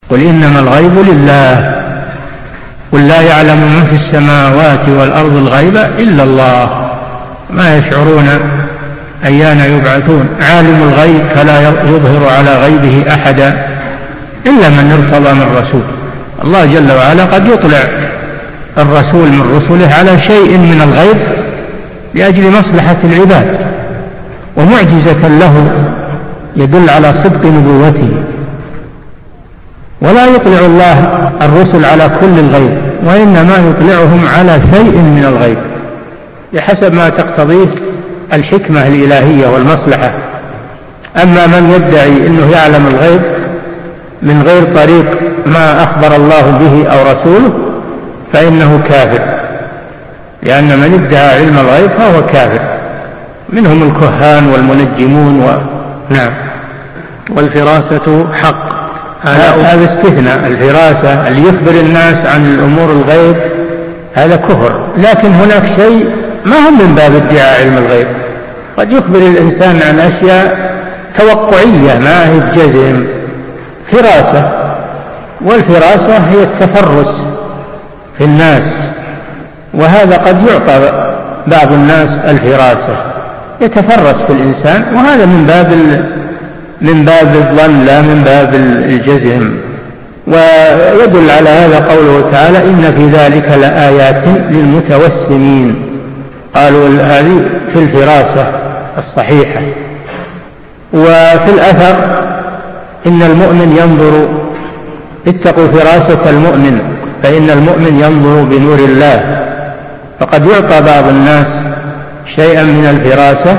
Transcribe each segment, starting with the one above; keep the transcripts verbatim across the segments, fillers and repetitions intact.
قل إنما الغيب لله قل لا يعلم من في السماوات والأرض الغيب إلا الله ما يشعرون أيان يبعثون عالم الغيب فلا يظهر على غيبه أحدا إلا من ارتضى من رسول. الله جل وعلا قد يطلع الرسول من رسله على شيء من الغيب لأجل مصلحة العباد ومعجزة له يدل على صدق نبوته، ولا يطلع الله الرسل على كل الغيب وإنما يطلعهم على شيء من الغيب بحسب ما تقتضيه الحكمة الإلهية والمصلحة. أما من يدعي أنه يعلم الغيب من غير طريق ما أخبر الله به أو رسوله فإنه كافر، لأن من ادعى علم الغيب فهو كافر، منهم الكهان والمنجمون و... نعم. والفراسة حق، هذا استثناء. الفراسة اللي يخبر الناس عن الأمور الغيب هذا كفر، لكن هناك شيء ما هم من باب ادعاء علم الغيب، قد يخبر الإنسان عن أشياء توقعية ما هي بجزم، فراسة. والفراسة هي التفرس في الناس، وهذا قد يعطى بعض الناس الفراسة يتفرس في الإنسان، وهذا من باب من باب الظن لا من باب الجزم. ويدل على هذا قوله تعالى إن في ذلك لآيات للمتوسمين، قالوا هذه في الفراسة الصحيحة. وفي الأثر إن المؤمن ينظر اتقوا فراسة المؤمن فإن المؤمن ينظر بنور الله، فقد يعطى بعض الناس شيئا من الفراسة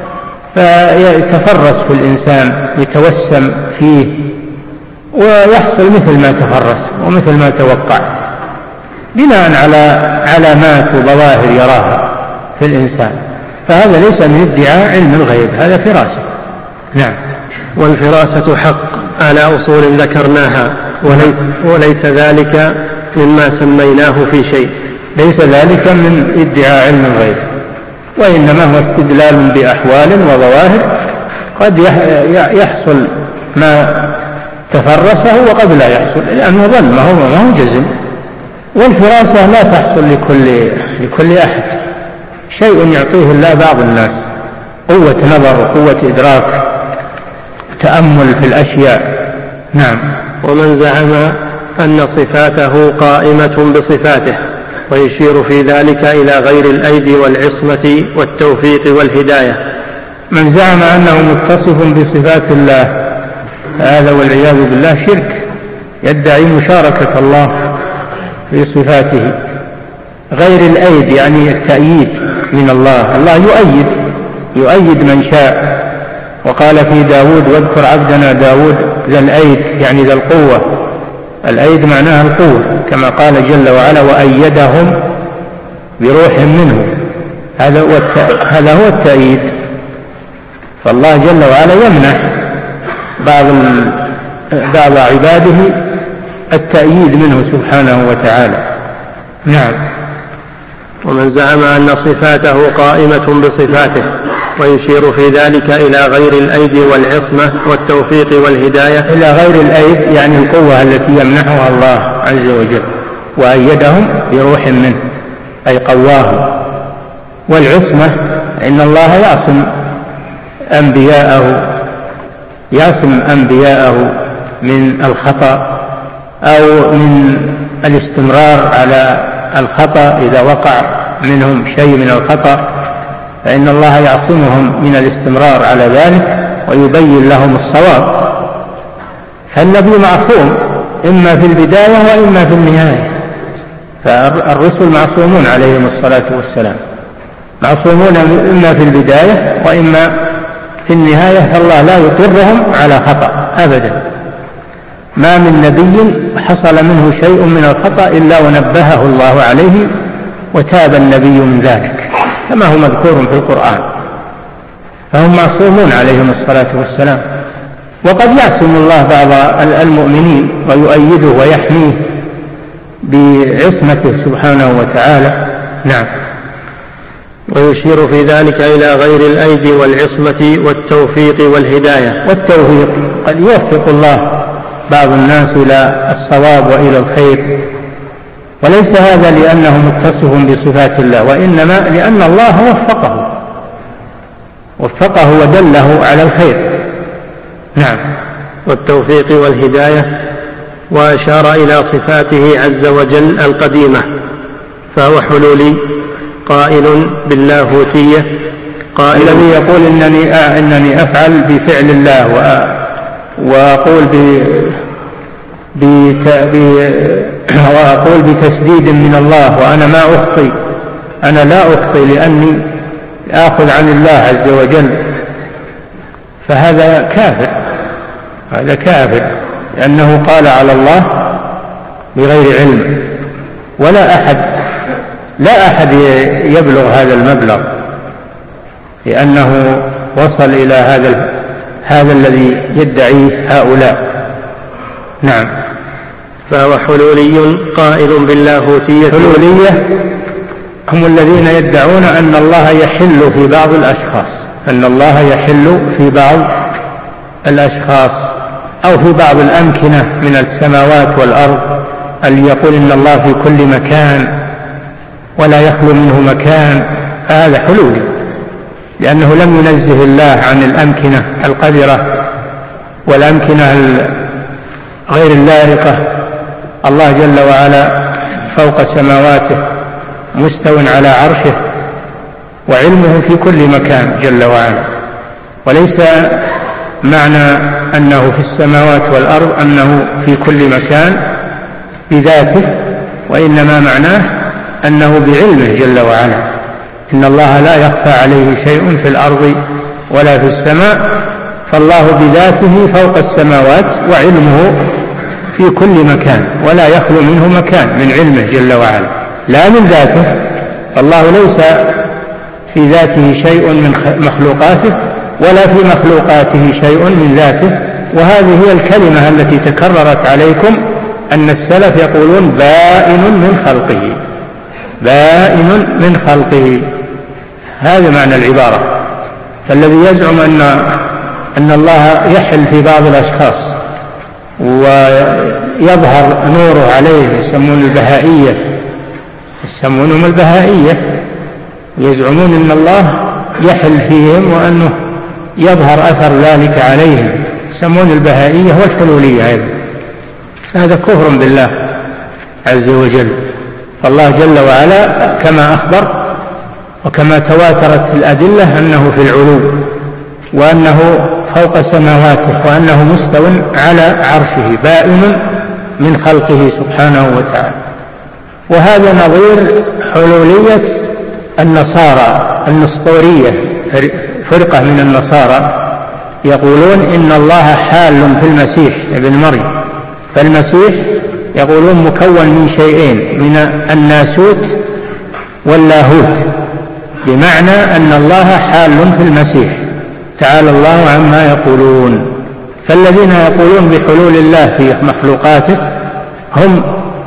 فيتفرس في الإنسان يتوسم فيه ويحصل مثل ما تفرس ومثل ما توقع بناء على علامات وظواهر يراها في الإنسان، فهذا ليس من ادعاء علم الغيب، هذا فراسة. نعم. والفراسة حق على أصول ذكرناها، وليس, وليس ذلك مما سميناه في شيء، ليس ذلك من ادعاء علم الغيب، وإنما هو استدلال بأحوال وظواهر قد يحصل ما تفرسه وقد لا يحصل، لأنه ظن ما هو ما هو جزم. والفراسة لا تحصل لكل لكل أحد، شيء يعطيه الله بعض الناس، قوة نظر وقوة إدراك تأمل في الأشياء. نعم. ومن زعم أن صفاته قائمة بصفاته ويشير في ذلك إلى غير الأيدي والعصمة والتوفيق والهداية. من زعم أنه متصف بصفات الله هذا والعياذ بالله شرك، يدعي مشاركة الله في صفاته. غير الأيد يعني التأييد من الله، الله يؤيد يؤيد من شاء، وقال في داود واذكر عبدنا داود ذا الأيد يعني ذا القوة، الأيد معناها القوة كما قال جل وعلا وأيدهم بروح منه، هذا هو هذا هو التأييد. فالله جل وعلا يمنح بعض بعض عباده التأييد منه سبحانه وتعالى. نعم. ومن زعم أن صفاته قائمة بصفاته ويشير في ذلك إلى غير الأيد والعصمة والتوفيق والهداية. إلى غير الأيد يعني القوة التي يمنحها الله عز وجل، وأيدهم بروح منه أي قواهم. والعصمة إن الله يعصم أنبياءه يعصم أنبياءه من الخطأ أو من الاستمرار على الخطأ، إذا وقع منهم شيء من الخطأ فإن الله يعصمهم من الاستمرار على ذلك ويبين لهم الصواب. فالنبي معصوم إما في البداية وإما في النهاية، فالرسل معصومون عليهم الصلاة والسلام، معصومون إما في البداية وإما في النهاية، فالله لا يقرهم على خطأ أبدا. ما من نبي حصل منه شيء من الخطأ إلا ونبهه الله عليه وتاب النبي من ذلك كما هو مذكور في القرآن، فهم معصومون عليهم الصلاة والسلام. وقد يعصم الله بعض المؤمنين ويؤيده ويحميه بعصمته سبحانه وتعالى. نعم. ويشير في ذلك إلى غير الأيدي والعصمة والتوفيق والهداية. والتوفيق قد يوفق الله بعض الناس إلى الصواب وإلى الخير، وليس هذا لأنه متصف بصفات الله، وإنما لأن الله وفقه وفقه ودله على الخير. نعم. والتوفيق والهداية. وأشار إلى صفاته عز وجل القديمة، فهو حلولي قائل باللاهوتية، قائل الذي يقول إنني, آه إنني أفعل بفعل الله وأقول ب وأقول بتسديد من الله وأنا ما أخطي، أنا لا أخطي لأني آخذ عن الله عز وجل، فهذا كافر، هذا كافر، لأنه قال على الله بغير علم. ولا أحد لا أحد يبلغ هذا المبلغ، لأنه وصل إلى هذا هذا الذي يدعيه هؤلاء. نعم. فهو حلولي قائل باللاهوتية. حلولية هم الذين يدعون أن الله يحل في بعض الأشخاص، أن الله يحل في بعض الأشخاص أو في بعض الأمكنة من السماوات والأرض، اللي يقول إن الله في كل مكان ولا يخلو منه مكان، هذا حلولي، لأنه لم ينزه الله عن الأمكنة القذرة والأمكنة غير اللائقة. الله جل وعلا فوق سماواته مستو على عرشه، وعلمه في كل مكان جل وعلا، وليس معنى أنه في السماوات والأرض أنه في كل مكان بذاته، وإنما معناه أنه بعلمه جل وعلا. إن الله لا يخفى عليه شيء في الأرض ولا في السماء، فالله بذاته فوق السماوات وعلمه في كل مكان ولا يخلو منه مكان من علمه جل وعلا، لا من ذاته. الله ليس في ذاته شيء من مخلوقاته ولا في مخلوقاته شيء من ذاته. وهذه هي الكلمة التي تكررت عليكم، أن السلف يقولون بائن من خلقه، بائن من خلقه، هذا معنى العبارة. فالذي يزعم أن أن الله يحل في بعض الأشخاص ويظهر نوره عليه، يسمون البهائية، يسمونهم البهائية، يزعمون أن الله يحل فيهم وأنه يظهر أثر ذلك عليهم، يسمون البهائية والحلولية أيضا. هذا كفر بالله عز وجل. فالله جل وعلا كما أخبر وكما تواترت الأدلة أنه في العلو، وأنه فوق سماواته، وأنه مستو على عرشه، بائن من خلقه سبحانه وتعالى. وهذا نظير حلولية النصارى النسطورية، فرقة من النصارى يقولون إن الله حال في المسيح ابن مريم. فالمسيح يقولون مكون من شيئين، من الناسوت واللاهوت، بمعنى أن الله حال في المسيح، تعالى الله عما يقولون. فالذين يقولون بحلول الله في مخلوقاته هم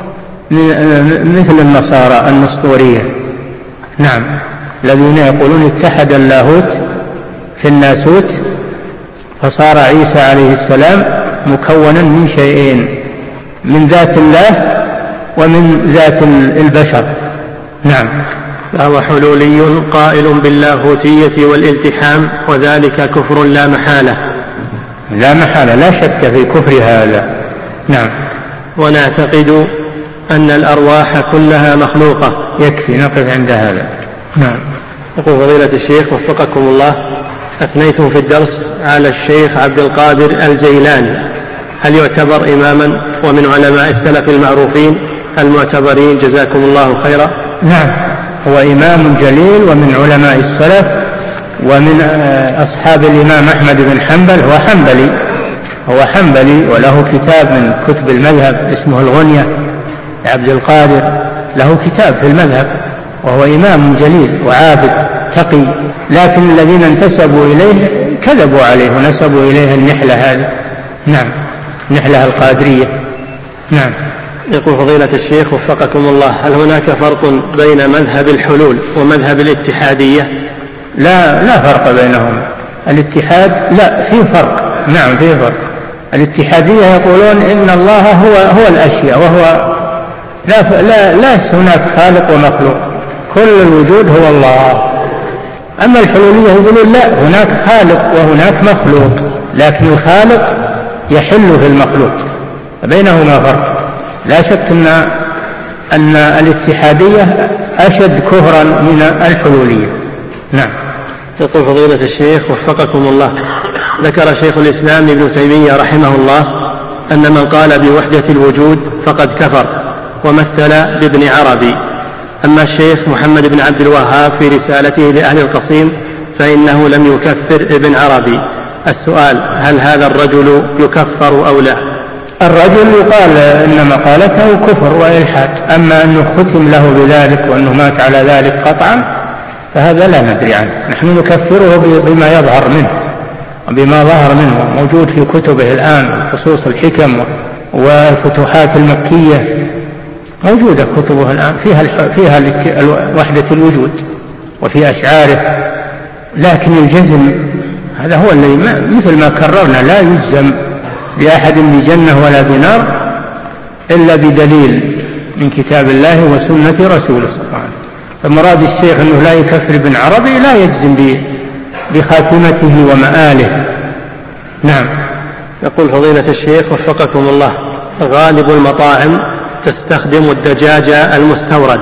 مثل النصارى النسطورية. نعم، الذين يقولون اتحد اللاهوت في الناسوت، فصار عيسى عليه السلام مكونا من شيئين، من ذات الله ومن ذات البشر. نعم. فهو حلولي قائل باللاهوتية والالتحام، وذلك كفر لا محالة. لا محالة، لا شك في كفر هذا. نعم. ونعتقد أن الأرواح كلها مخلوقة. يكفي نقف عند هذا. نعم. يقول فضيلة الشيخ وفقكم الله، أثنيتم في الدرس على الشيخ عبد القادر الجيلاني، هل يعتبر إماما ومن علماء السلف المعروفين المعتبرين جزاكم الله خيرا؟ نعم، هو إمام جليل ومن علماء السلف ومن أصحاب الإمام أحمد بن حنبل. هو حنبلي هو حنبلي وله كتاب من كتب المذهب اسمه الغنية عبد القادر، له كتاب في المذهب، وهو إمام جليل وعابد تقي، لكن الذين انتسبوا إليه كذبوا عليه ونسبوا إليه النحلة هذه. نعم، نحلة القادرية. نعم. يقول فضيلة الشيخ وفقكم الله، هل هناك فرق بين مذهب الحلول ومذهب الاتحادية؟ لا لا فرق بينهم. الاتحاد لا، فيه فرق. نعم فيه فرق. الاتحادية يقولون إن الله هو هو الأشياء، وهو لا لا لا هناك خالق ومخلوق، كل الوجود هو الله. أما الحلولية يقولون لا، هناك خالق وهناك مخلوق، لكن الخالق يحل في المخلوق، بينهما فرق. لا شك أن أن الاتحادية أشد كفرا من الحلولية. نعم. يقول فضيلة الشيخ وفقكم الله، ذكر شيخ الإسلام ابن تيمية رحمه الله أن من قال بوحدة الوجود فقد كفر، ومثل بابن عربي. أما الشيخ محمد بن عبد الوهاب في رسالته لأهل القصيم فإنه لم يكفر ابن عربي. السؤال: هل هذا الرجل يكفر أو لا؟ الرجل يقال إن مقالته كفر وإلحاد، أما أنه ختم له بذلك وأنه مات على ذلك قطعا فهذا لا ندري عنه. نحن نكفره بما يظهر منه وبما ظهر منه، موجود في كتبه الآن، خصوص الحكم والفتوحات المكية موجودة كتبه الآن فيها فيها وحدة الوجود وفي أشعاره. لكن الجزم هذا هو الذي مثل ما كررنا، لا يجزم بأحد بجنة ولا بنار إلا بدليل من كتاب الله وسنة رسوله صلى الله عليه وسلم. فمراد الشيخ أنه لا يكفر ابن عربي لا يجزم بخاتمته ومآله. نعم. يقول فضيلة الشيخ وفقكم الله، غالب المطاعم تستخدم الدجاج المستورد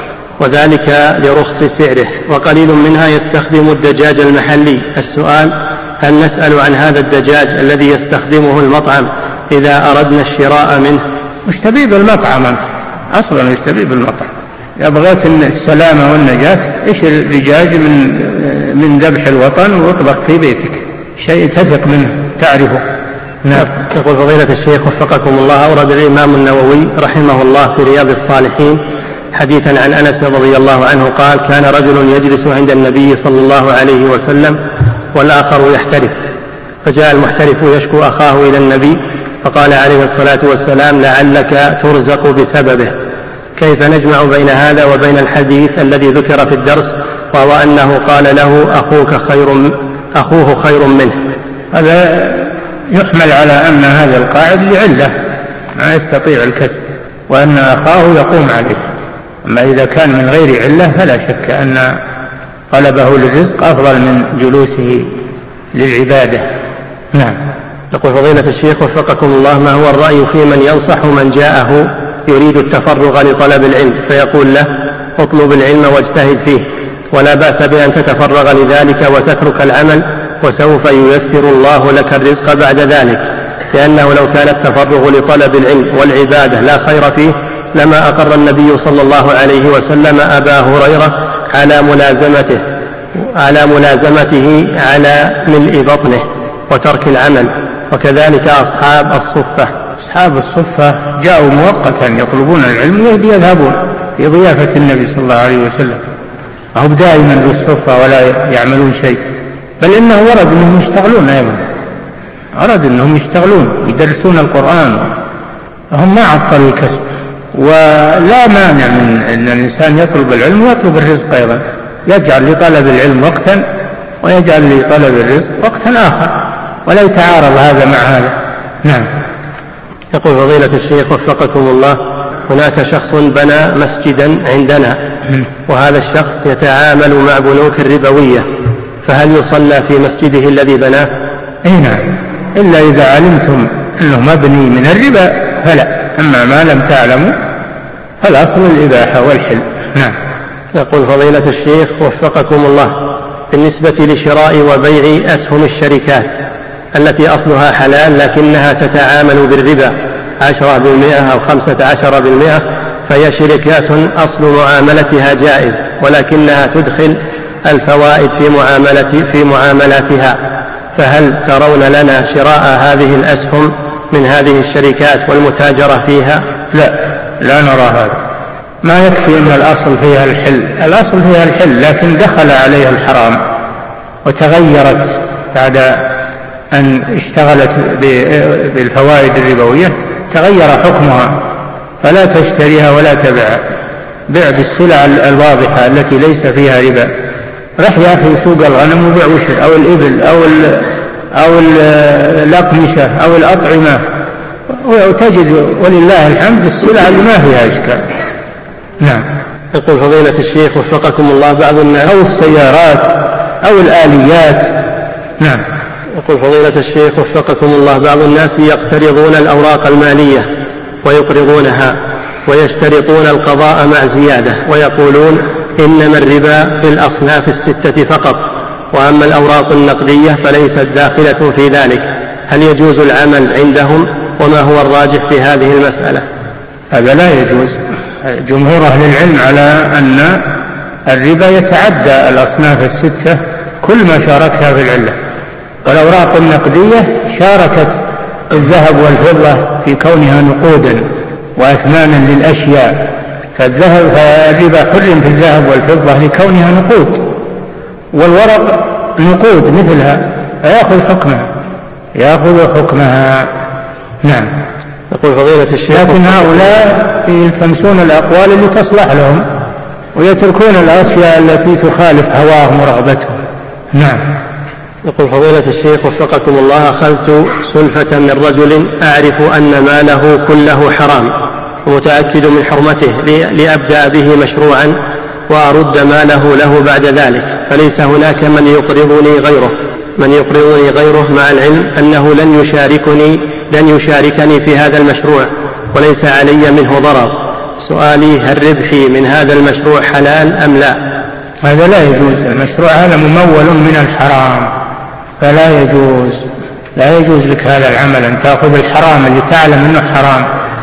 وذلك لرخص سعره، وقليل منها يستخدم الدجاج المحلي. السؤال: هل نسأل عن هذا الدجاج الذي يستخدمه المطعم إذا أردنا الشراء منه؟ مش تبيب المطعم أنت أصلا، مش تبيب المطعم. يبغيت السلامة والنجاة إيش الدجاج من من ذبح الوطن واطبخ في بيتك، شيء تثق منه تعرفه. نعم. يقول فضيلة الشيخ وفقكم الله، أورد الإمام النووي رحمه الله في رياض الصالحين حديثا عن أنس رضي الله عنه قال: كان رجل يجلس عند النبي صلى الله عليه وسلم والآخر يحترف، فجاء المحترف يشكو أخاه إلى النبي فقال عليه الصلاة والسلام: لعلك ترزق بسببه. كيف نجمع بين هذا وبين الحديث الذي ذكر في الدرس وهو أنه قال له أخوك خير أخوه خير منه؟ هذا يحمل على أن هذا القاعد لعلة ما يستطيع الكسب، وأن أخاه يقوم عليه. أما إذا كان من غير علة فلا شك أن طلبه للرزق أفضل من جلوسه للعبادة. نعم. يقول فضيلة الشيخ وفقكم الله، ما هو الرأي في من ينصح من جاءه يريد التفرغ لطلب العلم فيقول له: اطلب العلم واجتهد فيه، ولا بأس بأن تتفرغ لذلك وتترك العمل وسوف ييسر الله لك الرزق بعد ذلك، لأنه لو كان التفرغ لطلب العلم والعبادة لا خير فيه لما أقر النبي صلى الله عليه وسلم أبا هريرة على ملازمته على ملازمته على ملء بطنه وترك العمل، وكذلك أصحاب الصفة. أصحاب الصفة جاءوا مؤقتا يطلبون العلم ويذهبون في ضيافة النبي صلى الله عليه وسلم، هم دائما بالصفة ولا يعملون شيء، بل إنه ورد أنهم يشتغلون أيضا، ورد أنهم يشتغلون يدرسون القرآن، هم ما عطلوا الكسب. ولا مانع من أن الإنسان يطلب العلم ويطلب الرزق أيضا، يجعل لطلب العلم وقتا ويجعل لطلب الرزق وقتا آخر، ولا يتعارض هذا مع هذا. نعم. يقول فضيلة الشيخ وفقكم الله، هناك شخص بنى مسجدا عندنا وهذا الشخص يتعامل مع بنوك الربوية، فهل يصلى في مسجده الذي بناه؟ اي نعم، إلا إذا علمتم أنه مبني من الربا فلا، أما ما لم تعلموا فالأصل الإباحة والحل. نعم. يقول فضيلة الشيخ وفقكم الله، بالنسبة لشراء وبيع أسهم الشركات التي أصلها حلال لكنها تتعامل بالربا عشرة بالمئة أو خمسة عشر بالمئة، فهي شركات أصل معاملتها جائز ولكنها تدخل الفوائد في معاملة في معاملاتها، فهل ترون لنا شراء هذه الأسهم من هذه الشركات والمتاجرة فيها؟ لا، لا نرى هذا. ما يكفي أن الأصل فيها الحل، الأصل فيها الحل لكن دخل عليها الحرام وتغيرت بعد أن اشتغلت بالفوائد الربوية، تغير حكمها، فلا تشتريها ولا تبيعها. بيع بالسلع الواضحة التي ليس فيها ربا. رح يا أخي سوق الغنم وبيع وشر، أو الإبل أو أو الأقمشة أو الأطعمة، وتجد ولله الحمد السلع اللي ما فيها إشكال. نعم. يقول فضيلة الشيخ وفقكم الله بعض الناس أو السيارات أو الآليات. نعم. يقول فضيلة الشيخ وفقكم الله بعض الناس يقترضون الأوراق المالية ويقرضونها ويشترطون القضاء مع زيادة، ويقولون إنما الربا في الأصناف الستة فقط، وأما الأوراق النقدية فليست داخلة في ذلك، هل يجوز العمل عندهم؟ وما هو الراجح في هذه المسألة؟ هذا لا يجوز. جمهور أهل العلم على أن الربا يتعدى الأصناف الستة كل ما شاركها في العلة. والأوراق النقدية شاركت الذهب والفضة في كونها نقودا وأثمانا للأشياء، فالذهب فالربا حرم في الذهب والفضة لكونها نقود، والورق نقود مثلها فيأخذ حكمها يأخذ حكمها. نعم. يقول فضيلة الشيخ لكن هؤلاء يلتمسون الأقوال اللي تصلح لهم ويتركون الأشياء التي تخالف هواهم ورغبتهم. نعم. يقول فضيلة الشيخ وفقكم الله أخذت سلفة من رجل أعرف أن ماله كله حرام ومتأكد من حرمته لأبدأ به مشروعا وأرد ماله له بعد ذلك، فليس هناك من يقرضني غيره من يقرضني غيره مع العلم أنه لن يشاركني لن يشاركني في هذا المشروع وليس علي منه ضرر. سؤالي هل ربحي من هذا المشروع حلال أم لا؟ هذا لا يجوز. المشروع هذا ممول من الحرام فلا يجوز. لا يجوز لك هذا العمل أن تأخذ الحرام اللي تعلم أنه حرام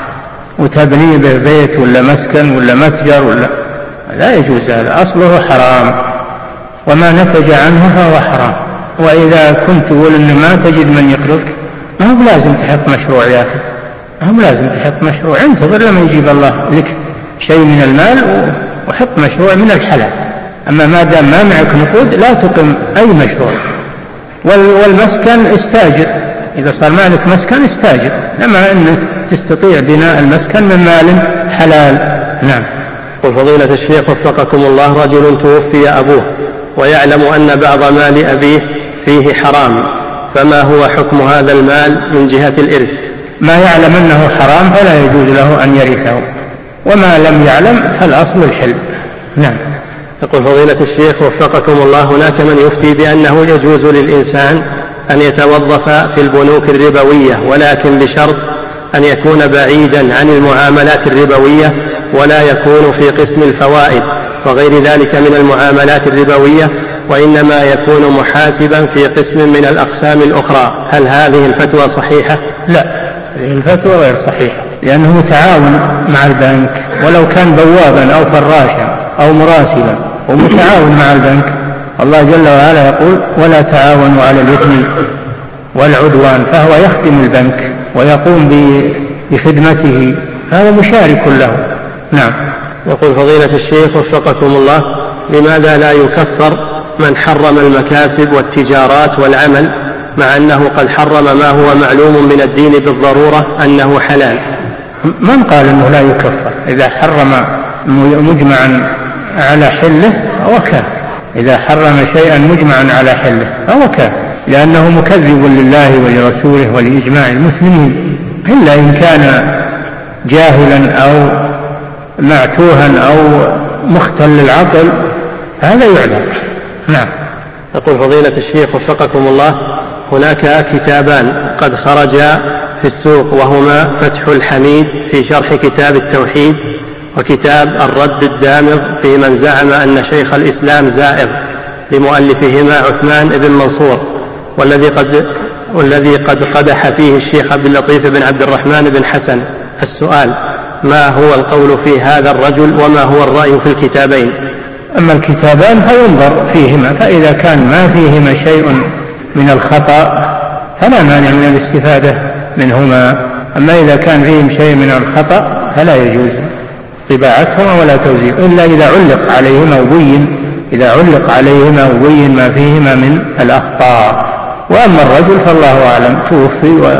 وتبنيه به بيت ولا مسكن ولا متجر ولا، لا يجوز. هذا أصله حرام وما نتج عنه فهو حرام. وإذا كنت تقول أن ما تجد من يقرضك ما هو لازم تحط مشروع يا أخي، ما هو لازم تحط مشروع، انتظر لما يجيب الله لك شيء من المال وحط مشروع من الحلال. أما ما دام ما معك نقود لا تقم أي مشروع. والمسكن استاجر، إذا صار مالك مسكن استاجر، لما أنك تستطيع بناء المسكن من مال حلال. نعم. وفضيلة الشيخ وفقكم الله رجل توفي أبوه ويعلم أن بعض مال أبيه فيه حرام، فما هو حكم هذا المال من جهة الإرث؟ ما يعلم أنه حرام فلا يجوز له أن يرثه، وما لم يعلم فالأصل الحل. نعم. يقول فضيلة الشيخ وفقكم الله هناك من يفتي بأنه يجوز للإنسان أن يتوظف في البنوك الربوية، ولكن بشرط أن يكون بعيدا عن المعاملات الربوية ولا يكون في قسم الفوائد وغير ذلك من المعاملات الربوية، وإنما يكون محاسبا في قسم من الأقسام الأخرى. هل هذه الفتوى صحيحة؟ لا، هذه الفتوى غير صحيحة، لأنه متعاون مع البنك ولو كان بوابا أو فراشا أو مراسلا ومتعاون مع البنك. الله جل وعلا يقول ولا تعاونوا على الإثم والعدوان، فهو يخدم البنك ويقوم بخدمته، هذا مشارك له. نعم. يقول فضيلة الشيخ وفقكم الله لماذا لا يكفر من حرم المكاسب والتجارات والعمل مع أنه قد حرم ما هو معلوم من الدين بالضرورة أنه حلال؟ من قال أنه لا يكفر؟ إذا حرم مجمعا على حله فهو كافر، إذا حرم شيئا مجمعا على حله فهو كافر، لأنه مكذب لله ولرسوله ولإجماع المسلمين، إلا إن كان جاهلا أو معتوها أو مختل العقل هذا يعذر. نعم. يقول فضيلة الشيخ وفقكم الله هناك كتابان قد خرجا في السوق وهما فتح الحميد في شرح كتاب التوحيد وكتاب الرد الدامغ في من زعم أن شيخ الإسلام زائغ لمؤلفهما عثمان بن منصور، والذي قد والذي قد قدح فيه الشيخ عبد اللطيف بن عبد الرحمن بن حسن. السؤال ما هو القول في هذا الرجل وما هو الرأي في الكتابين؟ أما الكتابان فينظر فيهما، فإذا كان ما فيهما شيء من الخطأ فلا مانع من الاستفادة منهما، أما إذا كان فيهم شيء من الخطأ فلا يجوز طباعتهما ولا توزيع إلا إذا علق عليهما وبين إذا علق عليهما وبين ما فيهما من الأخطاء. وأما الرجل فالله أعلم، توفي و...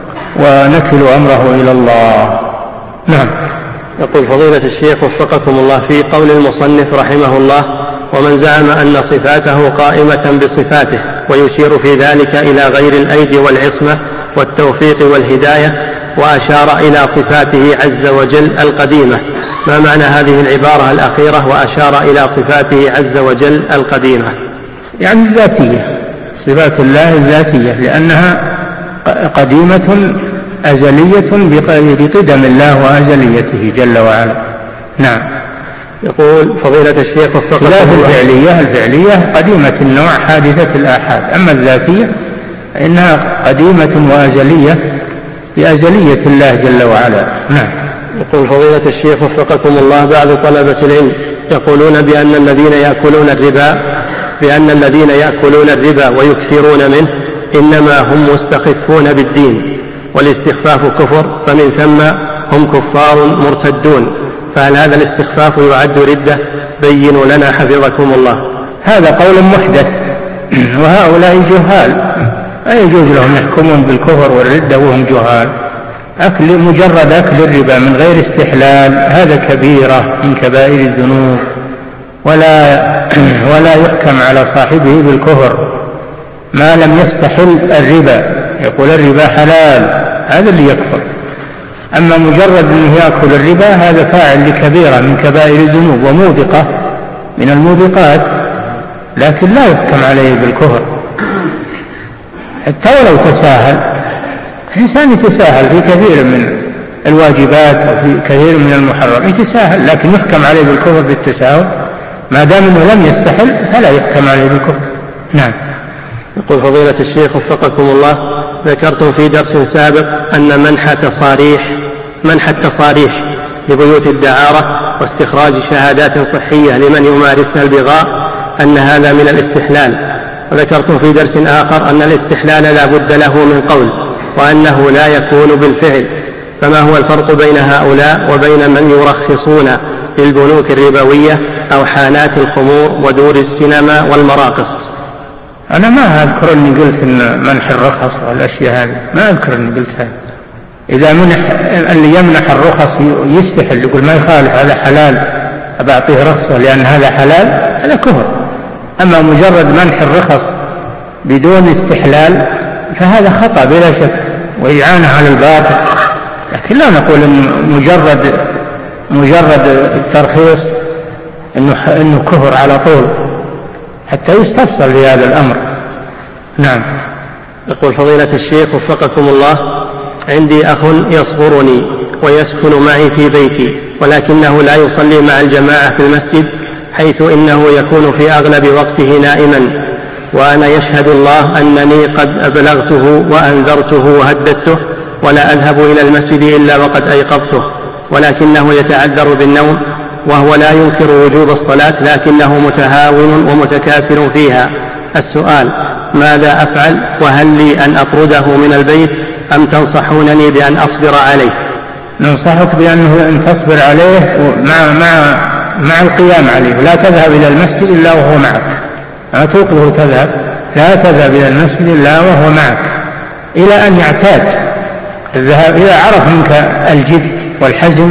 ونكل أمره إلى الله. نعم. يقول فضيلة الشيخ وفقكم الله في قول المصنف رحمه الله ومن زعم أن صفاته قائمة بصفاته ويشير في ذلك إلى غير الأيدي والعصمة والتوفيق والهداية، وأشار إلى صفاته عز وجل القديمة. ما معنى هذه العبارة الأخيرة وأشار إلى صفاته عز وجل القديمة؟ يعني الذاتية، صفات الله الذاتية، لأنها قديمة أزلية بقدم الله وأزليته جل وعلا. نعم. يقول فضيلة الشيخ خلاف الفعلية، الفعلية قديمة النوع حادثة الآحاد، أما الذاتية إنها قديمة وأزلية بأزلية الله جل وعلا. نعم. يقول فضيلة الشيخ وفقكم الله بعض طلبة العلم يقولون بأن الذين يأكلون الربا بأن الذين يأكلون الربا ويكثرون منه إنما هم مستخفون بالدين، والاستخفاف كفر، فمن ثم هم كفار مرتدون، فهل هذا الاستخفاف يعد ردة؟ بينوا لنا حفظكم الله. هذا قول محدث، وهؤلاء جهال، لا يجوز لهم يحكمون بالكفر والردة وهم جهال. أكل مجرد أكل الربا من غير استحلال هذا كبيرة من كبائر الذنوب، ولا ولا يحكم على صاحبه بالكفر ما لم يستحل الربا، يقول الربا حلال، هذا اللي يكفر. أما مجرد أنه يأكل الربا هذا فاعل لكبيرة من كبائر الذنوب وموبقة من الموبقات، لكن لا يحكم عليه بالكفر حتى ولو تساهل. الإنسان يتساهل في كثير من الواجبات وفي كثير من المحرم يتساهل، لكن يحكم عليه بالكفر بالتساهل ما دام أنه لم يستحل فلا يحكم عليه بالكفر. نعم. يقول فضيلة الشيخ وفقكم الله ذكرتم في درس سابق أن منح تصاريح منح التصاريح لبيوت الدعارة واستخراج شهادات صحية لمن يمارسن البغاء أن هذا من الاستحلال، وذكرتم في درس آخر أن الاستحلال لا بد له من قول وأنه لا يكون بالفعل، فما هو الفرق بين هؤلاء وبين من يرخصون للبنوك الربوية أو حانات الخمور ودور السينما والمراقص؟ أنا ما أذكر أني قلت إن منح الرخص والأشياء هذه، ما أذكر أني قلت هذا. إذا منح اللي يمنح الرخص يستحل يقول ما يخالف هذا حلال أبعطيه رخصة لأن هذا حلال، هذا كفر. أما مجرد منح الرخص بدون استحلال فهذا خطأ بلا شك وإعانة على الباطل، لكن لا نقول إن مجرد مجرد الترخيص إنه إنه كفر على طول، حتى يستفصل في هذا الأمر. نعم. يقول فضيلة الشيخ وفقكم الله عندي أخ يصغرني ويسكن معي في بيتي، ولكنه لا يصلي مع الجماعة في المسجد، حيث إنه يكون في أغلب وقته نائما، وأنا يشهد الله أنني قد أبلغته وأنذرته وهددته ولا أذهب إلى المسجد إلا وقد أيقظته، ولكنه يتعذر بالنوم، وهو لا ينكر وجوب الصلاة لكنه متهاون ومتكاسل فيها. السؤال: ماذا أفعل؟ وهل لي أن أطرده من البيت أم تنصحونني بأن أصبر عليه؟ ننصحك بأنه أن تصبر عليه مع, مع, مع القيام عليه، لا تذهب إلى المسجد إلا وهو معك، لا تطلبه تذهب، لا تذهب إلى المسجد إلا وهو معك إلى أن يعتاد الذهاب. إذا عرف منك الجد والحزم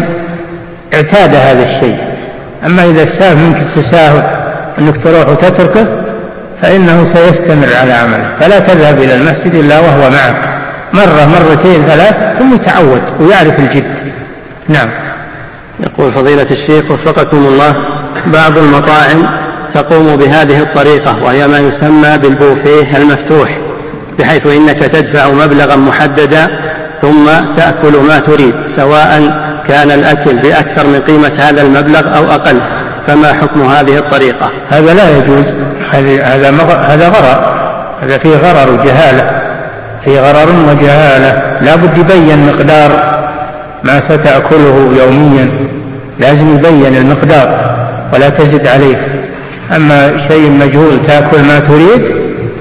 اعتاد هذا الشيء، أما إذا شاف منك التساهل أنك تروح وتتركه فإنه سيستمر على عمله، فلا تذهب إلى المسجد إلا وهو معك مرة مرتين ثلاث ثم يتعود ويعرف الجد. نعم. يقول فضيلة الشيخ وفقكم الله بعض المطاعم تقوم بهذه الطريقة، وهي ما يسمى بالبوفيه المفتوح، بحيث إنك تدفع مبلغا محددا ثم تأكل ما تريد، سواء كان الأكل بأكثر من قيمة هذا المبلغ أو أقل، فما حكم هذه الطريقة؟ هذا لا يجوز، هذا هذا غرر، هذا فيه غرر وجهالة، فيه غرر وجهالة. لا بد يبين مقدار ما ستأكله يوميا، لازم يبين المقدار ولا تزد عليه. أما شيء مجهول تأكل ما تريد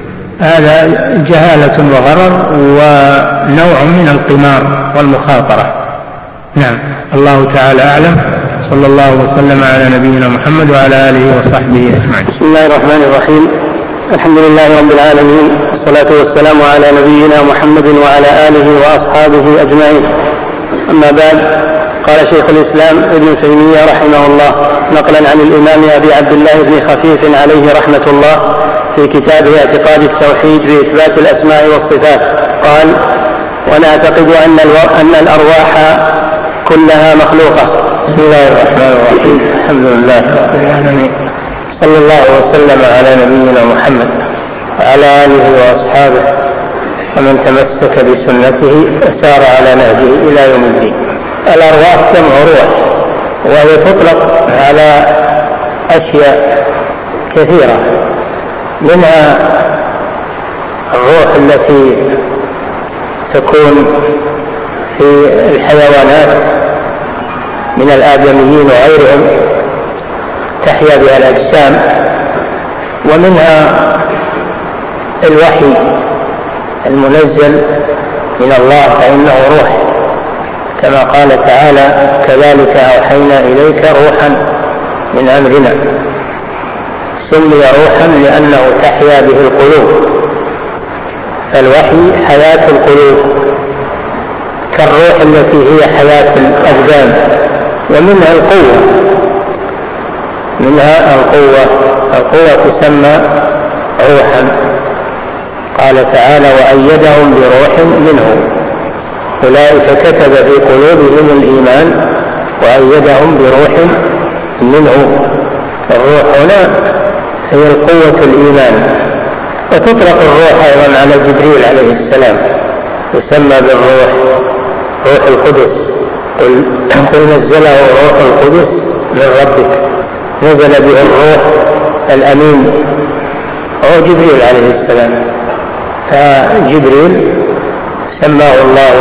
هذا جهالة وغرر ونوع من القمار والمخاطرة. نعم. الله تعالى أعلم، صلى الله وسلم على نبينا محمد وعلى آله وصحبه أجمعين. بسم الله الرحمن الرحيم، الحمد لله رب العالمين، والصلاة والسلام على نبينا محمد وعلى آله وأصحابه أجمعين. أما بعد، قال شيخ الإسلام ابن تيمية رحمه الله نقلا عن الإمام أبي عبد الله بن خفيف عليه رحمة الله في كتابه اعتقاد التوحيد بإثبات الأسماء والصفات قال: ونعتقد أن, أن الأرواح كلها مخلوقة. بسم الله الرحمن الرحيم. الحمد لله رب العالمين، صلى الله وسلم على نبينا محمد وعلى آله وأصحابه ومن تمسك بسنته وسار على نهجه إلى يوم الدين. الأرواح جمع روح، وهي تطلق على أشياء كثيرة، منها الروح التي تكون في الحيوانات من الآدميين وغيرهم تحيا بها الأجسام، ومنها الوحي المنزل من الله فإنه روح، كما قال تعالى: كذلك أوحينا إليك روحا من أمرنا. سمي روحا لأنه تحيا به القلوب، فالوحي حياة القلوب كالروح التي هي حياة الأبدان. ومنها القوة، منها القوة القوة تسمى روحا. قال تعالى: وأيدهم بروح منه، أولئك كتب في قلوبهم الإيمان وأيدهم بروح منه. الروح هنا هي القوة الإيمان. وتطلق الروح أيضا على جبريل عليه السلام، يسمى بالروح روح القدس. قل, قل نزله روح القدس من ربك، نزل به الروح الأمين هو جبريل عليه السلام. فجبريل سماه الله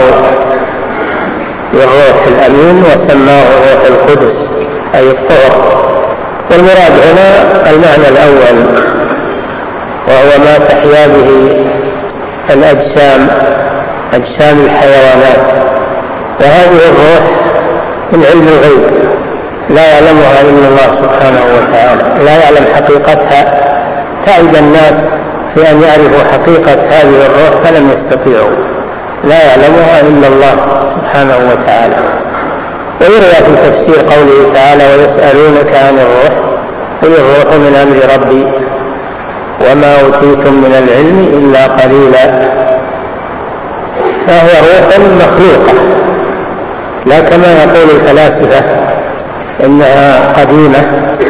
بالروح الأمين وسماه روح القدس أي الطهر. والمراد هنا المعنى الأول، وهو ما تحيا به الأجسام، أجسام الحيوانات. وهذه الروح من علم الغيب لا يعلمها إلا الله سبحانه وتعالى، لا يعلم حقيقتها. تعب الناس في أن يعرفوا حقيقة هذه الروح فلم يستطيعوا، لا يعلمها إلا الله سبحانه وتعالى. ويروى في تفسير قوله تعالى: ويسألونك عن الروح قل الروح من أمر ربي وما أوتيتم من العلم إلا قليلا. فهي روح مخلوقة، لا كما يقول الفلاسفة إنها قديمة،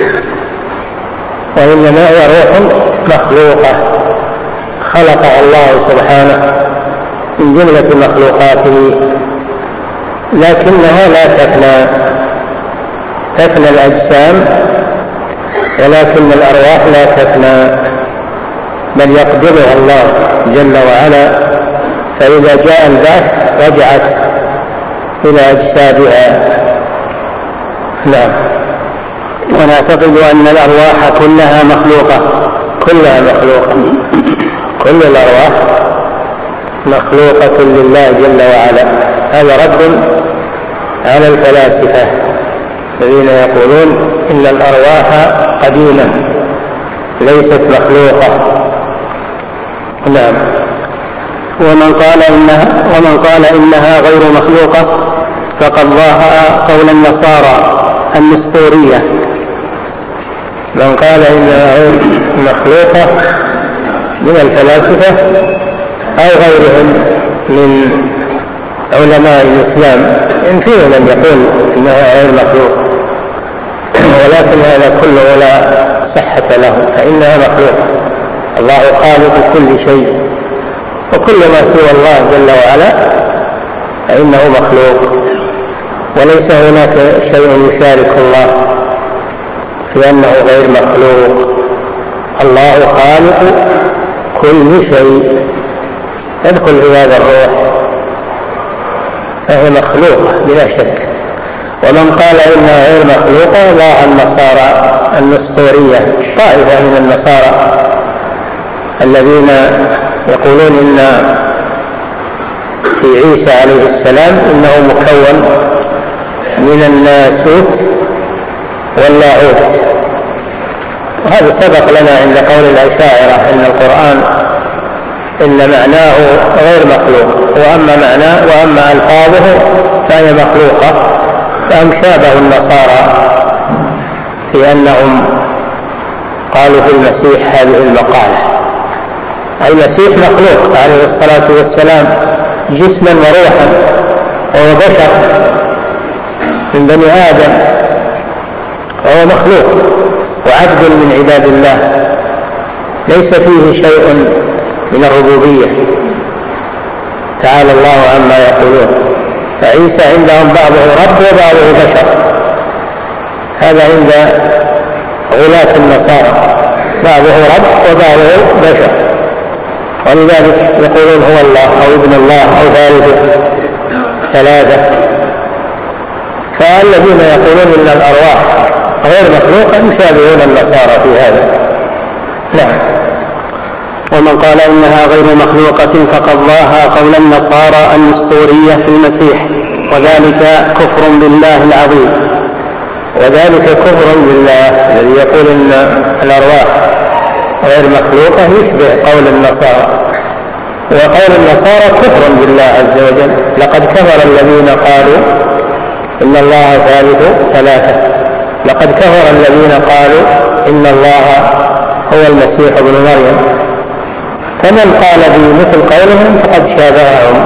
وإنما هي روح مخلوقة خلقها الله سبحانه من جملة مخلوقاته، لكنها لا تفنى، تفنى الأجسام ولكن الأرواح لا تفنى، بل يقبضها الله جل وعلا، فإذا جاء البعث رجعت إلى أجسادها. نعم. ونعتقد أن الأرواح كلها مخلوقة، كلها مخلوقة، كل الأرواح مخلوقة لله جل وعلا. هذا رد على الفلاسفة الذين يقولون إن الأرواح قديمة ليست مخلوقة. نعم. ومن قال إنها, ومن قال إنها غير مخلوقة فقد ظاهر قول النصارى النسطورية. من قال إنها غير مخلوقة من الفلاسفة أو غيرهم من علماء الإسلام، إن فيه من يقول إنها غير مخلوقة، ولكن هذا كله لا صحة له، فإنها مخلوقة. الله خالق كل شيء، وكل ما سوى الله جل وعلا فإنه مخلوق، وليس هناك شيء يشارك الله في أنه غير مخلوق. الله خالق كل شيء، يدخل في هذا الروح، فهي مخلوقة بلا شك. ومن قال إنها غير مخلوقة ضاع النصارى النسطورية، طائفة من النصارى الذين يقولون إن في عيسى عليه السلام إنه مكون من الناسوت واللاهوت. وهذا سبق لنا عند قول الأشاعرة إن القرآن إن معناه غير مخلوق، وأما معناه وأما ألفاظه فهي مخلوقة فهم شابهوا النصارى في أنهم قالوا في المسيح هذه المقالة. المسيح مخلوق عليه الصلاة والسلام جسما وروحا، وهو بشر من بني آدم، وهو مخلوق وعبد من عباد الله، ليس فيه شيء من الربوبية، تعالى الله عما يقولون. فعيسى عندهم بعضه رب وبعضه بشر، هذا عند غلاة النصارى، بعضه رب وبعضه بشر، ولذلك يقولون هو الله أو ابن الله أو ثالث ثلاثة. فالذين يقولون إن الأرواح غير مخلوقة يشابهون النصارى في هذا. نعم. ومن قال إنها غير مخلوقة فقد ضاها قول النصارى النسطورية في المسيح، وذلك كفر بالله العظيم. وذلك كفر بالله الذي يقول إن الأرواح غير مخلوقة يشبه قول النصارى، وقول النصارى كفر بالله عز وجل. لقد كفر الذين قالوا إن الله ثالث ثلاثة، لقد كفر الذين قالوا إن الله هو المسيح ابن مريم. فمن قال بمثل قولهم فقد شابههم،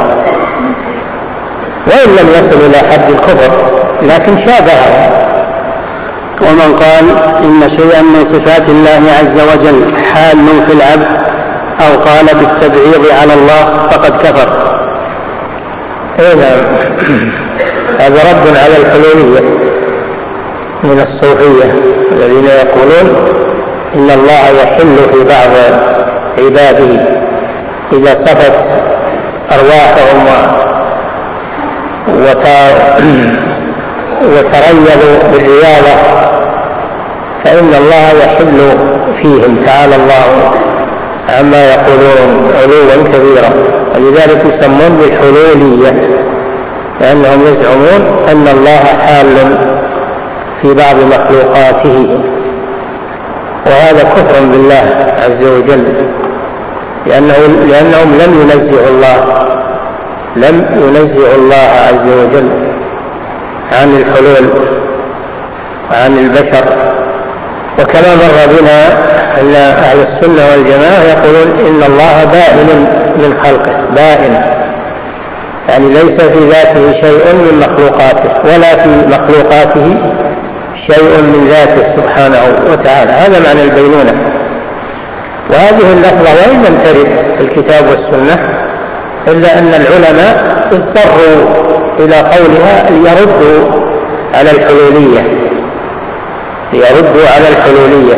وإن لم يصل إلى حد الكفر لكن شابههم. ومن قال إن شيئا من صفات الله عز وجل حال في العبد أو قال بالتبعيض على الله فقد كفر. هذا رد على الحلولية من الصوفية الذين يقولون إن الله يحل في بعض عباده إذا صفت أرواحهم وتريضوا بالرياضة فإن الله يحل فيهم، تعالى الله عما يقولون علوا كبيرا. ولذلك يسمون بالحلولية، لأنهم يزعمون أن الله حال في بعض مخلوقاته، وهذا كفر بالله عز وجل، لأنه لأنهم لم ينزه الله لم ينزه الله عز وجل عن الحلول وعن البشر. وكما مر بنا أن أهل السنة والجماعة يقولون إن الله بائن من خلقه، بائن يعني ليس في ذاته شيء من مخلوقاته ولا في مخلوقاته شيء من ذاته سبحانه وتعالى. هذا معنى البينونة. وهذه اللفظة وإن لم ترد في الكتاب والسنة إلا أن العلماء اضطروا إلى قولها ليردوا على الحلولية ليردوا على الحلولية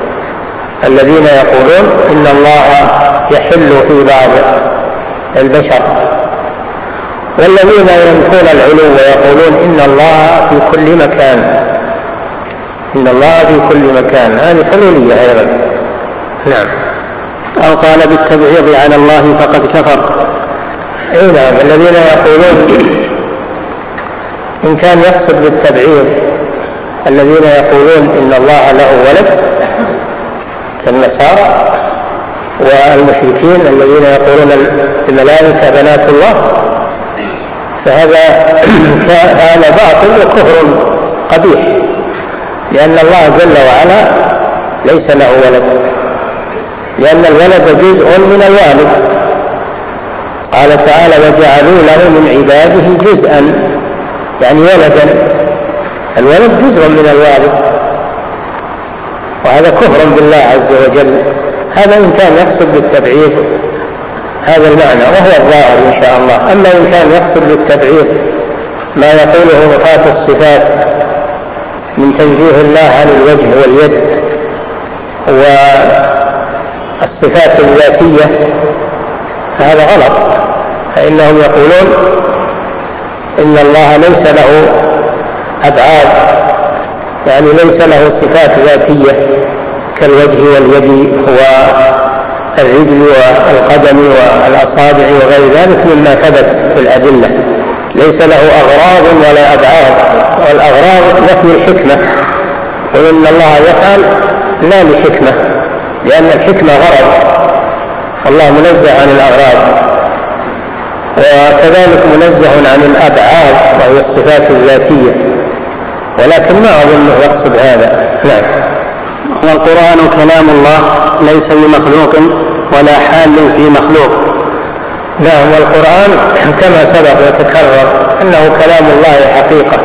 الذين يقولون إن الله يحل في بعض البشر، والذين ينفون العلو ويقولون إن الله في كل مكان إن الله في كل مكان. هذه حلولية أيضا. نعم. أو قال بالتبعيض على الله فقد كفر. إيه نعم. الذين يقولون إن كان يقصد بالتبعيض الذين يقولون إن الله له ولد كالنصارى والمشركين الذين يقولون الملائكة بنات الله، فهذا هذا باطل وكفر قبيح، لأن الله جل وعلا ليس له ولد، لأن الولد جزء من الوالد. قال تعالى وجعلوا له من عباده جزءا، يعني ولدا، الولد جزء من الوالد، وهذا كفر بالله عز وجل. هذا إن كان يقصد بالتبعيض هذا المعنى وهو الظاهر إن شاء الله. أما إن كان يقصد بالتبعيض ما يقوله نفاة الصفات من تنزيه الله عن الوجه واليد والصفات الذاتية فهذا غلط. فإنهم يقولون إن الله ليس له أبعاد، يعني ليس له صفات ذاتية كالوجه واليد والرجل والقدم والأصابع وغير ذلك مما ثبت في الأدلة. ليس له أغراض ولا أبعاد، والأغراض نفي الحكمة، وإن الله يفعل لا لحكمة، لأن الحكمة غرض، الله منزه عن الأغراض، وكذلك منزه عن الأبعاد وهي الصفات الذاتية. ولكن ما أظنه يقصد هذا. لا. والقرآن كلام الله ليس بمخلوق ولا حال في مخلوق. لا، والقرآن كما سبق وتكرر أنه كلام الله حقيقة،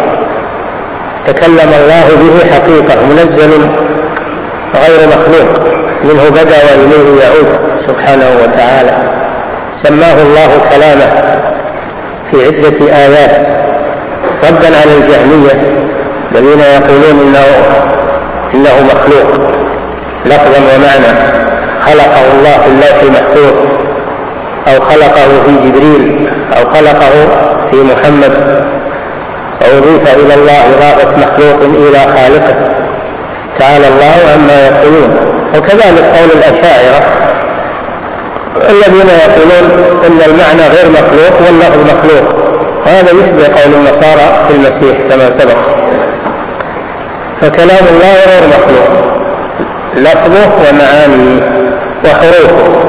تكلم الله به حقيقة، منزل غير مخلوق، منه بدأ وإليه يعود سبحانه وتعالى. سماه الله كلامه في عدة آيات ردا على الجهمية الذين يقولون إنه, إنه مخلوق لفظا ومعنى، خلقه الله في اللوح المحفوظ، أو خلقه في جبريل، أو خلقه في محمد، أو أضيف إلى الله إضافة مخلوق إلى خالقه، تعالى الله عما يقولون. وكذلك قول الأشاعرة الذين يقولون إن المعنى غير مخلوق واللفظ مخلوق، وهذا يشبه قول النصارى في المسيح كما سبق. فكلام الله غير مخلوق، لفظه ومعانيه وحروفه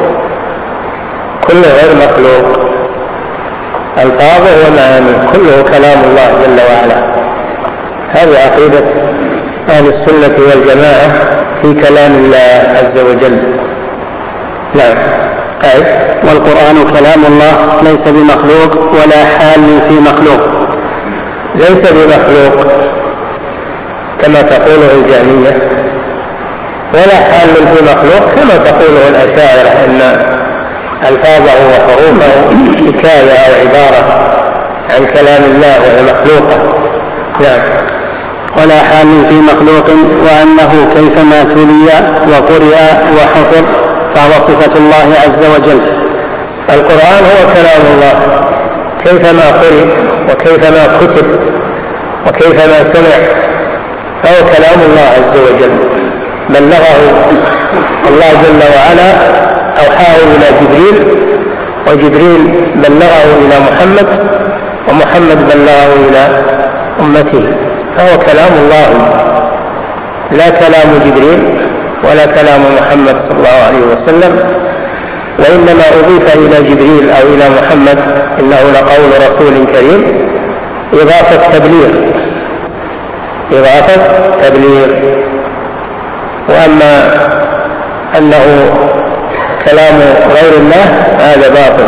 كله غير مخلوق، ألفاظه ومعانيه كله كلام الله جل وعلا. هذه عقيدة أهل السنة والجماعة في كلام الله عز وجل. نعم. أي والقرآن كلام الله ليس بمخلوق ولا حال في مخلوق. ليس بمخلوق كما تقوله الجهمية، ولا حال في مخلوق كما تقوله الأشاعرة إن ألفاظه وحروفه حكاية أو عبارة عن كلام الله وهي مخلوقة. نعم. ولا حال في مخلوق، وأنه كيفما تلي وقرئ وحفظ فهو صفة الله عز وجل. القرآن هو كلام الله كيفما قرئ وكيفما كتب وكيفما سمع، فهو كلام الله عز وجل، بلغه الله جل وعلا، أوحاه إلى جبريل، وجبريل بلغه إلى محمد، ومحمد بلغه إلى أمته، فهو كلام الله، لا كلام جبريل ولا كلام محمد صلى الله عليه وسلم، وإنما أضيف إلى جبريل أو إلى محمد إنه لقول رسول كريم إضافة تبليغ، إضافة تبليغ. وأما أنه كلام غير الله هذا باطل،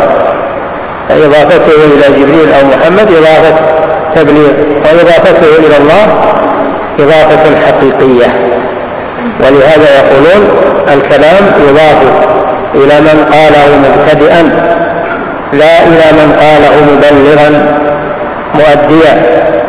إضافته إلى جبريل أو محمد إضافة تبليغ، وإضافته إلى الله إضافة حقيقية. ولهذا يقولون الكلام يضاف إلى من قاله مبتدئا لا إلى من قاله مبلغا مؤديا.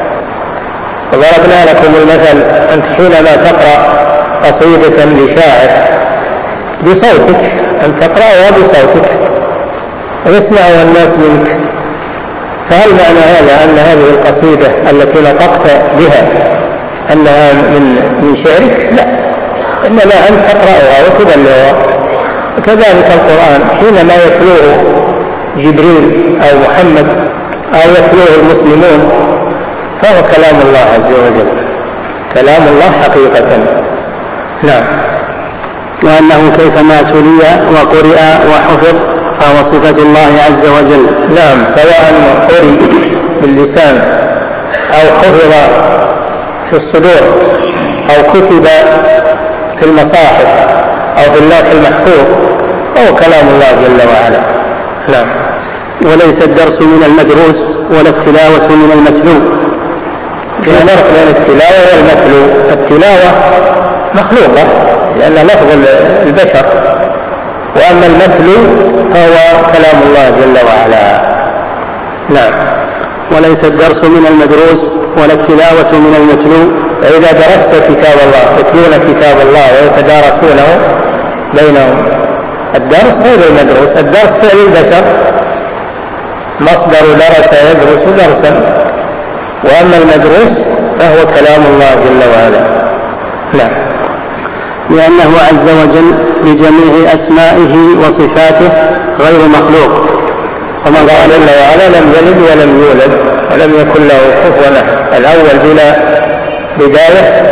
وضربنا لكم المثل، أنت حينما تقرأ قصيدة لشاعر بصوتك، أن تقرأها بصوتك ويسمعها الناس منك، فهل معنى هذا أن هذه القصيدة التي نطقت بها أنها من من شعرك؟ لا، إنما أنت تقرأها وتبلغها. وكذلك القرآن حينما يتلوه جبريل أو محمد أو يتلوه المسلمون فهو كلام الله عز وجل، كلام الله حقيقة. نعم. وأنه كيفما تلي وقرئ وحفظ فهو صفة الله عز وجل. نعم، سواء قرئ باللسان أو حفظ في الصدور أو كتب في المصاحف أو في اللوح المحفوظ فهو كلام الله جل وعلا. نعم. وليس الدرس من المدروس ولا التلاوة من المتلو. في فرق بين التلاوة والمتلو. التلاوة مخلوقة لأن لفظ البشر، وأما المتلو فهو كلام الله جل وعلا. نعم. وليس الدرس من المدروس ولا التلاوة من المتلو. فإذا درست كتاب الله، يتلون كتاب الله ويتدارسونه بينهم، الدرس غير المدروس. الدرس فعل البشر، مصدر درس يدرس درسا، وأما المدروس فهو كلام الله جل وعلا. نعم. لأنه عز وجل بجميع أسمائه وصفاته غير مخلوق، ومن قال جل وعلا لم يلد ولم يولد ولم يكن له كفوا أحد، الأول بلا بداية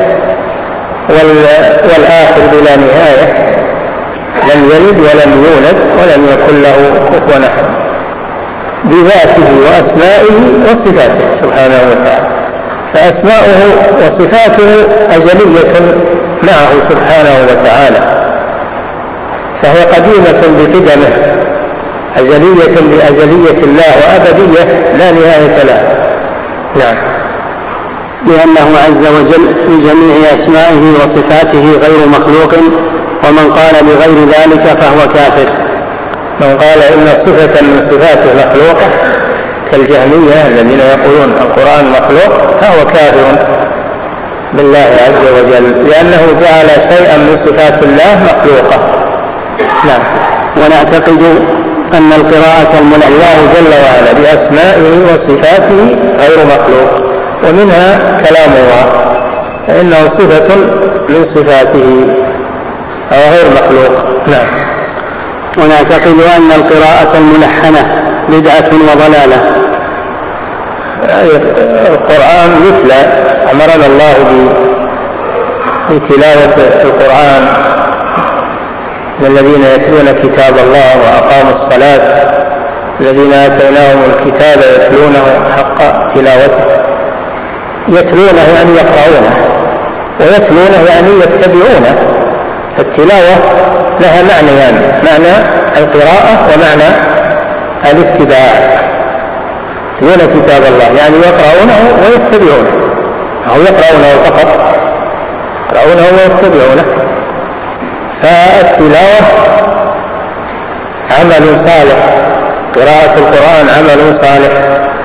والآخر بلا نهاية، لم يلد ولم يولد ولم يكن له كفوا أحد، بذاته وأسمائه وصفاته سبحانه وتعالى. فأسماؤه وصفاته أزلية معه سبحانه وتعالى، فهي قديمة بقدمه، أزلية بأزلية الله، وأبدية لا نهاية لها. نعم. لأنه عز وجل في جميع أسمائه وصفاته غير مخلوق، ومن قال بغير ذلك فهو كافر. من قال إن صفة من صفاته مخلوقة كالجهمية الذين يقولون القرآن مخلوق فهو كافر بالله عز وجل، لأنه جعل شيئا من صفات الله مخلوقة. نعم. ونعتقد أن القراءة المنزلة الله جل وعلا بأسمائه وصفاته غير مخلوق، ومنها كلام الله فإنه صفة من صفاته غير مخلوق. نعم. ونعتقد أن القراءة الملحنة بدعة وضلالة. القرآن يتلى، أمرنا الله بتلاوة القرآن، الذين يتلون كتاب الله وأقاموا الصلاة الذين آتيناهم الكتاب يتلونه حق تلاوته. يتلونه يعني يقرؤونه، ويتلونه يعني يتبعونه. فالتلاوة لها معنيان، يعني معنى القراءة ومعنى الاتباع. يتلون كتاب الله يعني يقرؤونه ويتبعونه، أو يقرؤونه فقط، يقرؤونه ويتبعونه. فالتلاوة عمل صالح، قراءة القرآن عمل صالح.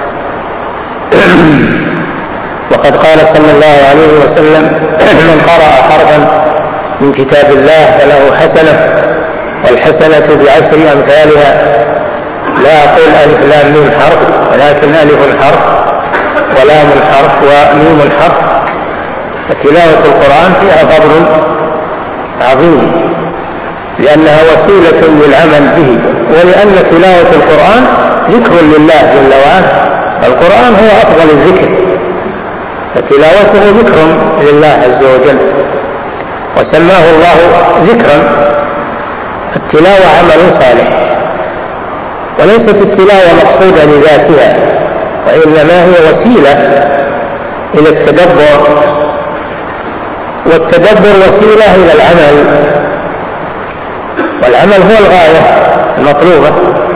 وقد قال صلى الله عليه وسلم: من قرأ حرفا من كتاب الله فله حسنة، والحسنة بعشر أمثالها. لا أقول ألف لام ميم حرف، ولكن ألف حرف ولام حرف وميم حرف. فتلاوة القرآن فيها فضل عظيم، لأنها وسيلة للعمل به، ولأن تلاوة القرآن ذكر لله جل وعلا. القرآن هو أفضل الذكر، فتلاوته ذكر لله عز وجل، وسماه الله ذكرا. التلاوة عمل صالح، وليست التلاوة مقصودة لذاتها، وإنما هي وسيلة إلى التدبر، والتدبر وسيلة إلى العمل، والعمل هو الغاية المطلوبة.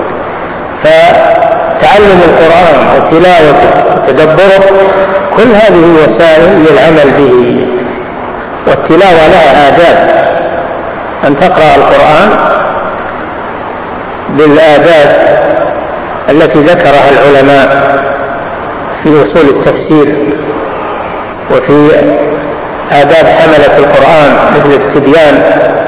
فتعلم القرآن وتلاوته وتدبره كل هذه وسائل للعمل به. والتلاوة لها آداب، أن تقرأ القرآن بالآداب التي ذكرها العلماء في أصول التفسير، وفي آداب حملة القرآن مثل التبيان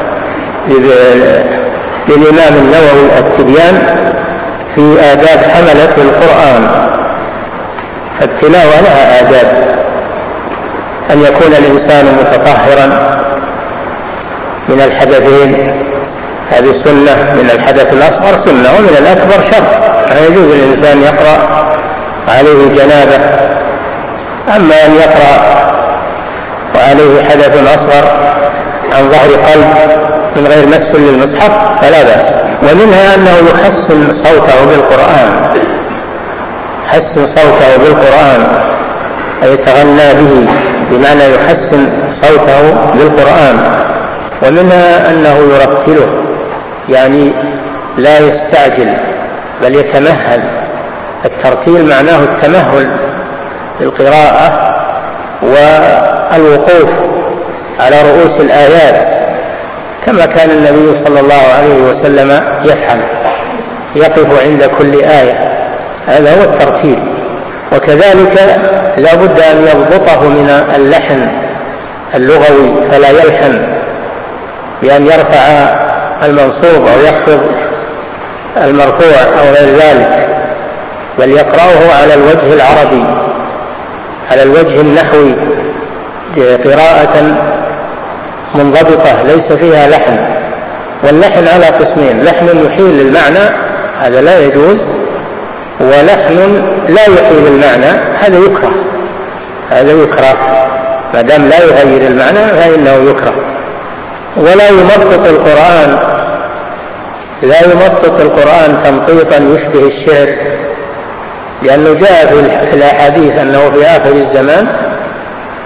للإمام النووي، التبيان في آداب حملة القرآن. فالتلاوة لها آداب، أن يكون الإنسان متطهرا من الحدثين، هذه سنة، من الحدث الأصغر سنة، ومن الأكبر شر، لا يجوز للإنسان يقرأ عليه جنابة. أما أن يقرأ وعليه حدث أصغر عن ظهر قلب من غير مس للمصحف فلا بأس. ومنها أنه يحسن صوته بالقرآن، يحسن صوته بالقرآن أي يتغنى به، بمعنى يحسن صوته بالقرآن. ومنها أنه يرتله، يعني لا يستعجل بل يتمهل. الترتيل معناه التمهل بالقراءة والوقوف على رؤوس الآيات، كما كان النبي صلى الله عليه وسلم يفعل، يقف عند كل آية، هذا هو الترتيل. وكذلك لا بد أن يضبطه من اللحن اللغوي، فلا يلحن بأن يرفع المنصوب أو يخفض المرفوع أو غير ذلك، بل يقرأه على الوجه العربي، على الوجه النحوي، قراءة منضبطة ليس فيها لحن. واللحن على قسمين: لحن يحيل المعنى هذا لا يجوز، ولحن لا يحيل المعنى هذا يكره، هذا يكره ما دام لا يغير المعنى فإنه يكره. ولا يمطط القرآن، لا يمطط القرآن تمطيطا يشبه الشعر، لأنه جاء في الأحاديث أنه في آخر الزمان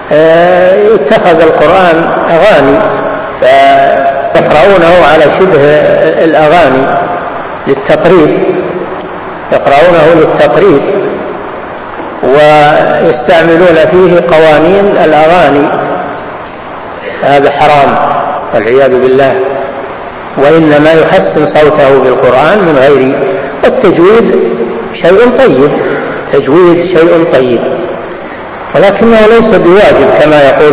اتخذ القرآن أغاني فيقرؤونه على شبه الأغاني للتقريب، يقرؤونه للتقريب ويستعملون فيه قوانين الأغاني. هذا حرام والعياذ بالله، وإنما يحسن صوته بالقرآن من غير. التجويد شيء طيب، تجويد شيء طيب، ولكنه ليس بواجب كما يقول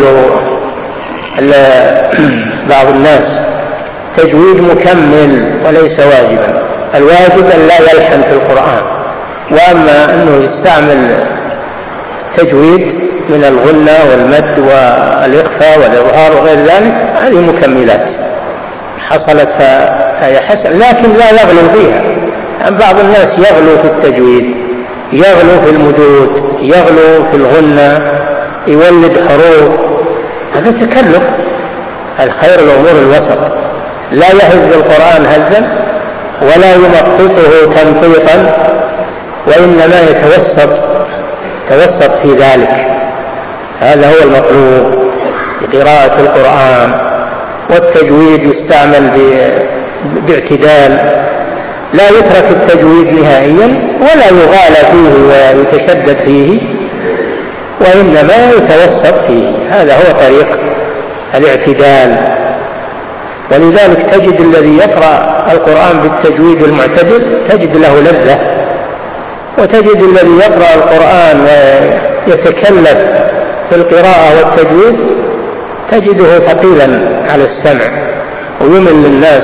بعض الناس، تجويد مكمل وليس واجبا. الواجب أن لا يلحن في القرآن، وأما أنه يستعمل تجويد من الغنة والمد والإخفاء والإظهار وغير ذلك، هذه مكملات حصلت فهي حسن، لكن لا يغلو فيها. بعض الناس يغلو في التجويد، يغلو في المدود، يغلو في الغنة، يولد حروف، هذا تكلف. الخير الأمور الوسط، لا يهز القرآن هزا ولا يمططه تمطيطا، وإنما يتوسط توسط في ذلك. هذا هو المطلوب بقراءة القرآن. والتجويد يستعمل باعتدال، لا يترك التجويد نهائيا ولا يغالى فيه ويتشدد فيه، وإنما يتوسط فيه. هذا هو طريق الاعتدال. ولذلك تجد الذي يقرأ القرآن بالتجويد المعتدل تجد له لذة، وتجد الذي يقرأ القرآن ويتكلف في القراءة والتجويد تجده ثقيلا على السمع ويمل للناس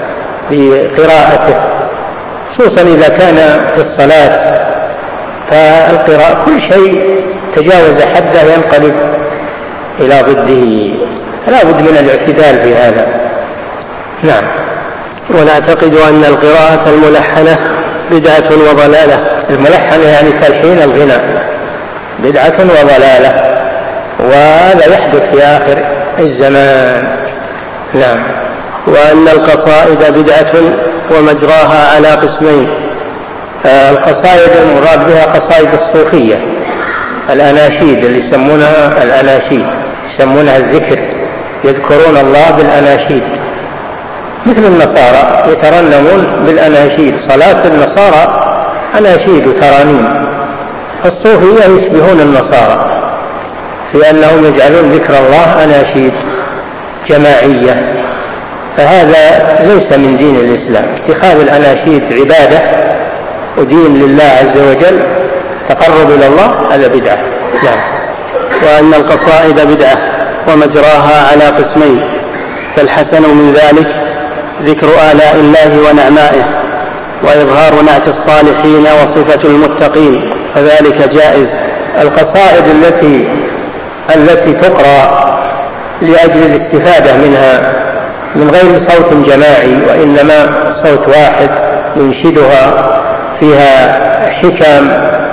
بقراءته، خصوصا إذا كان في الصلاة. فالقراءة كل شيء تجاوز حده ينقلب إلى ضده، لا بد من الاعتدال في هذا. نعم. ونعتقد أن القراءة الملحنة بدعة وضلالة. الملحنة يعني تلحين الغناء بدعة وضلالة، وهذا يحدث في آخر الزمان. نعم. وأن القصائد بدعة ومجراها على قسمين. القصائد المراد بها قصائد الصوفية، الأناشيد اللي يسمونها الأناشيد، يسمونها الذكر، يذكرون الله بالأناشيد، مثل النصارى يترنمون بالأناشيد. صلاة النصارى أناشيد وترانيم، الصوفية يشبهون النصارى في أنهم يجعلون ذكر الله أناشيد جماعية، فهذا ليس من دين الإسلام. اتخاذ الأناشيد عبادة ودين لله عز وجل، تقرب إلى الله، هذا بدعة. نعم. وأن القصائد بدعة ومجراها على قسمين، فالحسن من ذلك ذكر آلاء الله ونعمائه، وإظهار نعت الصالحين وصفة المتقين، فذلك جائز. القصائد التي التي تقرأ لأجل الاستفادة منها من غير صوت جماعي، وإنما صوت واحد ينشدها، فيها حكم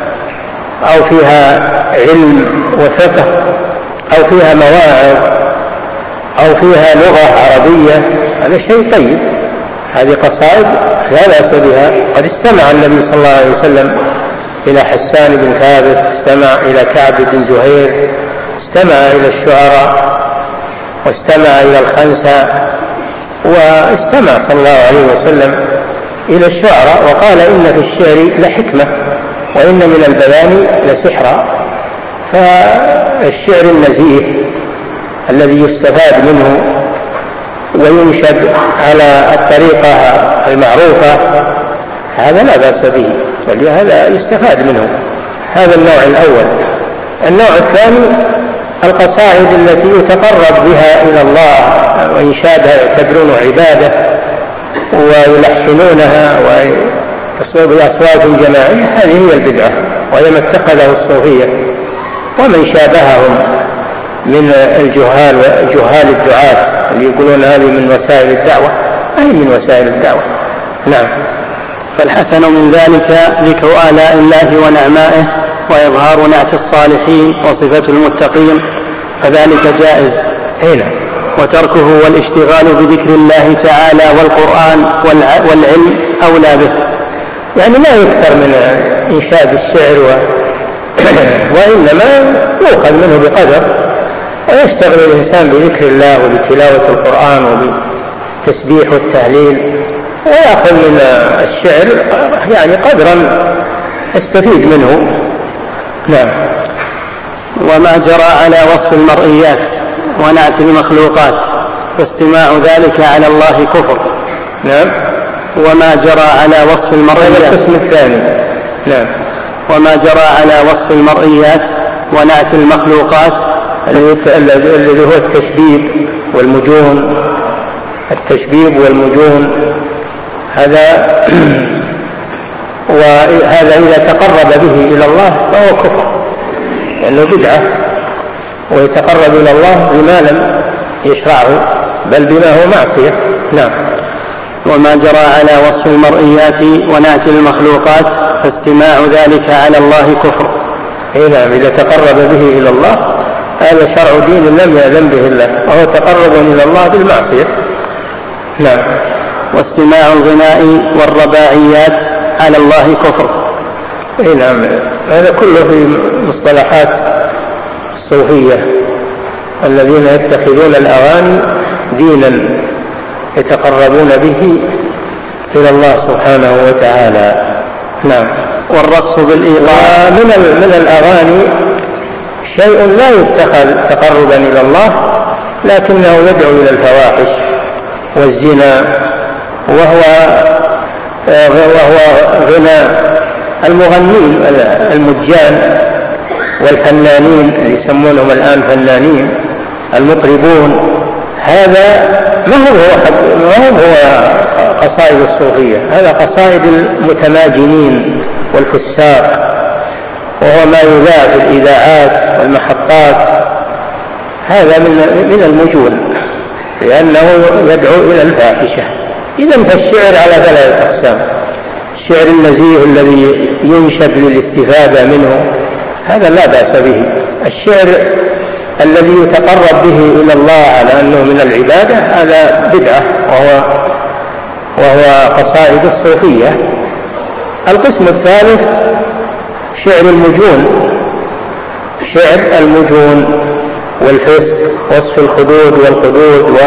أو فيها علم وفقه أو فيها مواعظ أو فيها لغة عربية، هذا شيء طيب. هذه قصائد لا بأس بها. قد استمع النبي صلى الله عليه وسلم إلى حسان بن ثابت، استمع إلى كعب بن زهير، استمع إلى الشعراء، واستمع إلى الخنسة، واستمع صلى الله عليه وسلم إلى الشعراء، وقال إن في الشعر لحكمة وإن من البيان لسحرا. فالشعر النزيه الذي يستفاد منه وينشد على الطريقة المعروفة هذا لا بأس به، ولهذا يستفاد منه. هذا النوع الأول. النوع الثاني القصائد التي يتقرب بها إلى الله وإنشادها يعتبرون عبادة ويلحنونها ويصوب بأصوات جماعية، هذه هي البدعة، وهي ما اتخذه الصوفية ومن شابههم من الجهال وجهال الدعاة اللي يقولون هذه من وسائل الدعوة، هذه من وسائل الدعوة. نعم. فالحسن من ذلك ذكر آلاء الله ونعمائه، وإظهار نعت الصالحين وصفة المتقين، فذلك جائز. هنا. وتركه والاشتغال بذكر الله تعالى والقرآن والعلم أولى به. يعني لا يكثر من إنشاد الشعر و... وإنما يؤخذ منه بقدر ويشتغل الإنسان بذكر الله وبتلاوة القرآن وبالتسبيح والتهليل، ويأخذ من الشعر يعني قدرا يستفيد منه. نعم. وما جرى على وصف المرئيات ونعت المخلوقات فاستماع ذلك على الله كفر. نعم. وما جرى على وصف المرئيات. القسم الثاني. نعم. وما جرى على وصف المرئيات ونعت المخلوقات الذي هو التشبيب والمجون، التشبيب والمجون هذا وهذا إذا تقرب به إلى الله فهو كفر لأنه بدعة، ويتقرب إلى الله بما لم يشرعه بل بما هو معصية. نعم. وما جرى على وصف المرئيات ونعت المخلوقات فاستماع ذلك على الله كفر. نعم. إذا تقرب به إلى الله هذا شرع دين لم يأذن به الله، وهو تقرب إلى الله بالمعصية. نعم. واستماع الغناء والرباعيات على الله كفر. نعم. هذا كله في مصطلحات الصوفية الذين يتخذون الأغاني دينا يتقربون به إلى الله سبحانه وتعالى. نعم. والرقص بالإيقاع. من من الأغاني شيء لا يتخذ تقربا إلى الله لكنه يدعو إلى الفواحش والزنا، وهو وهو غنى المغنين المجان والفنانين اللي يسمونهم الآن فنانين المطربون. هذا ما هو ما هو قصائد الصوفية، هذا قصائد المتماجنين والفساق، وهو ما يذاع في الإذاعات والمحطات. هذا من من المجون لأنه يدعو إلى الفاحشة. إذن فالشعر على ثلاثة أقسام: الشعر النزيه الذي ينشد للاستفادة منه هذا لا بأس به، الشعر الذي يتقرب به إلى الله على أنه من العبادة هذا بدعة وهو وهو قصائد الصوفية. القسم الثالث شعر المجون، شعر المجون والفسق، وصف الخدود والقدود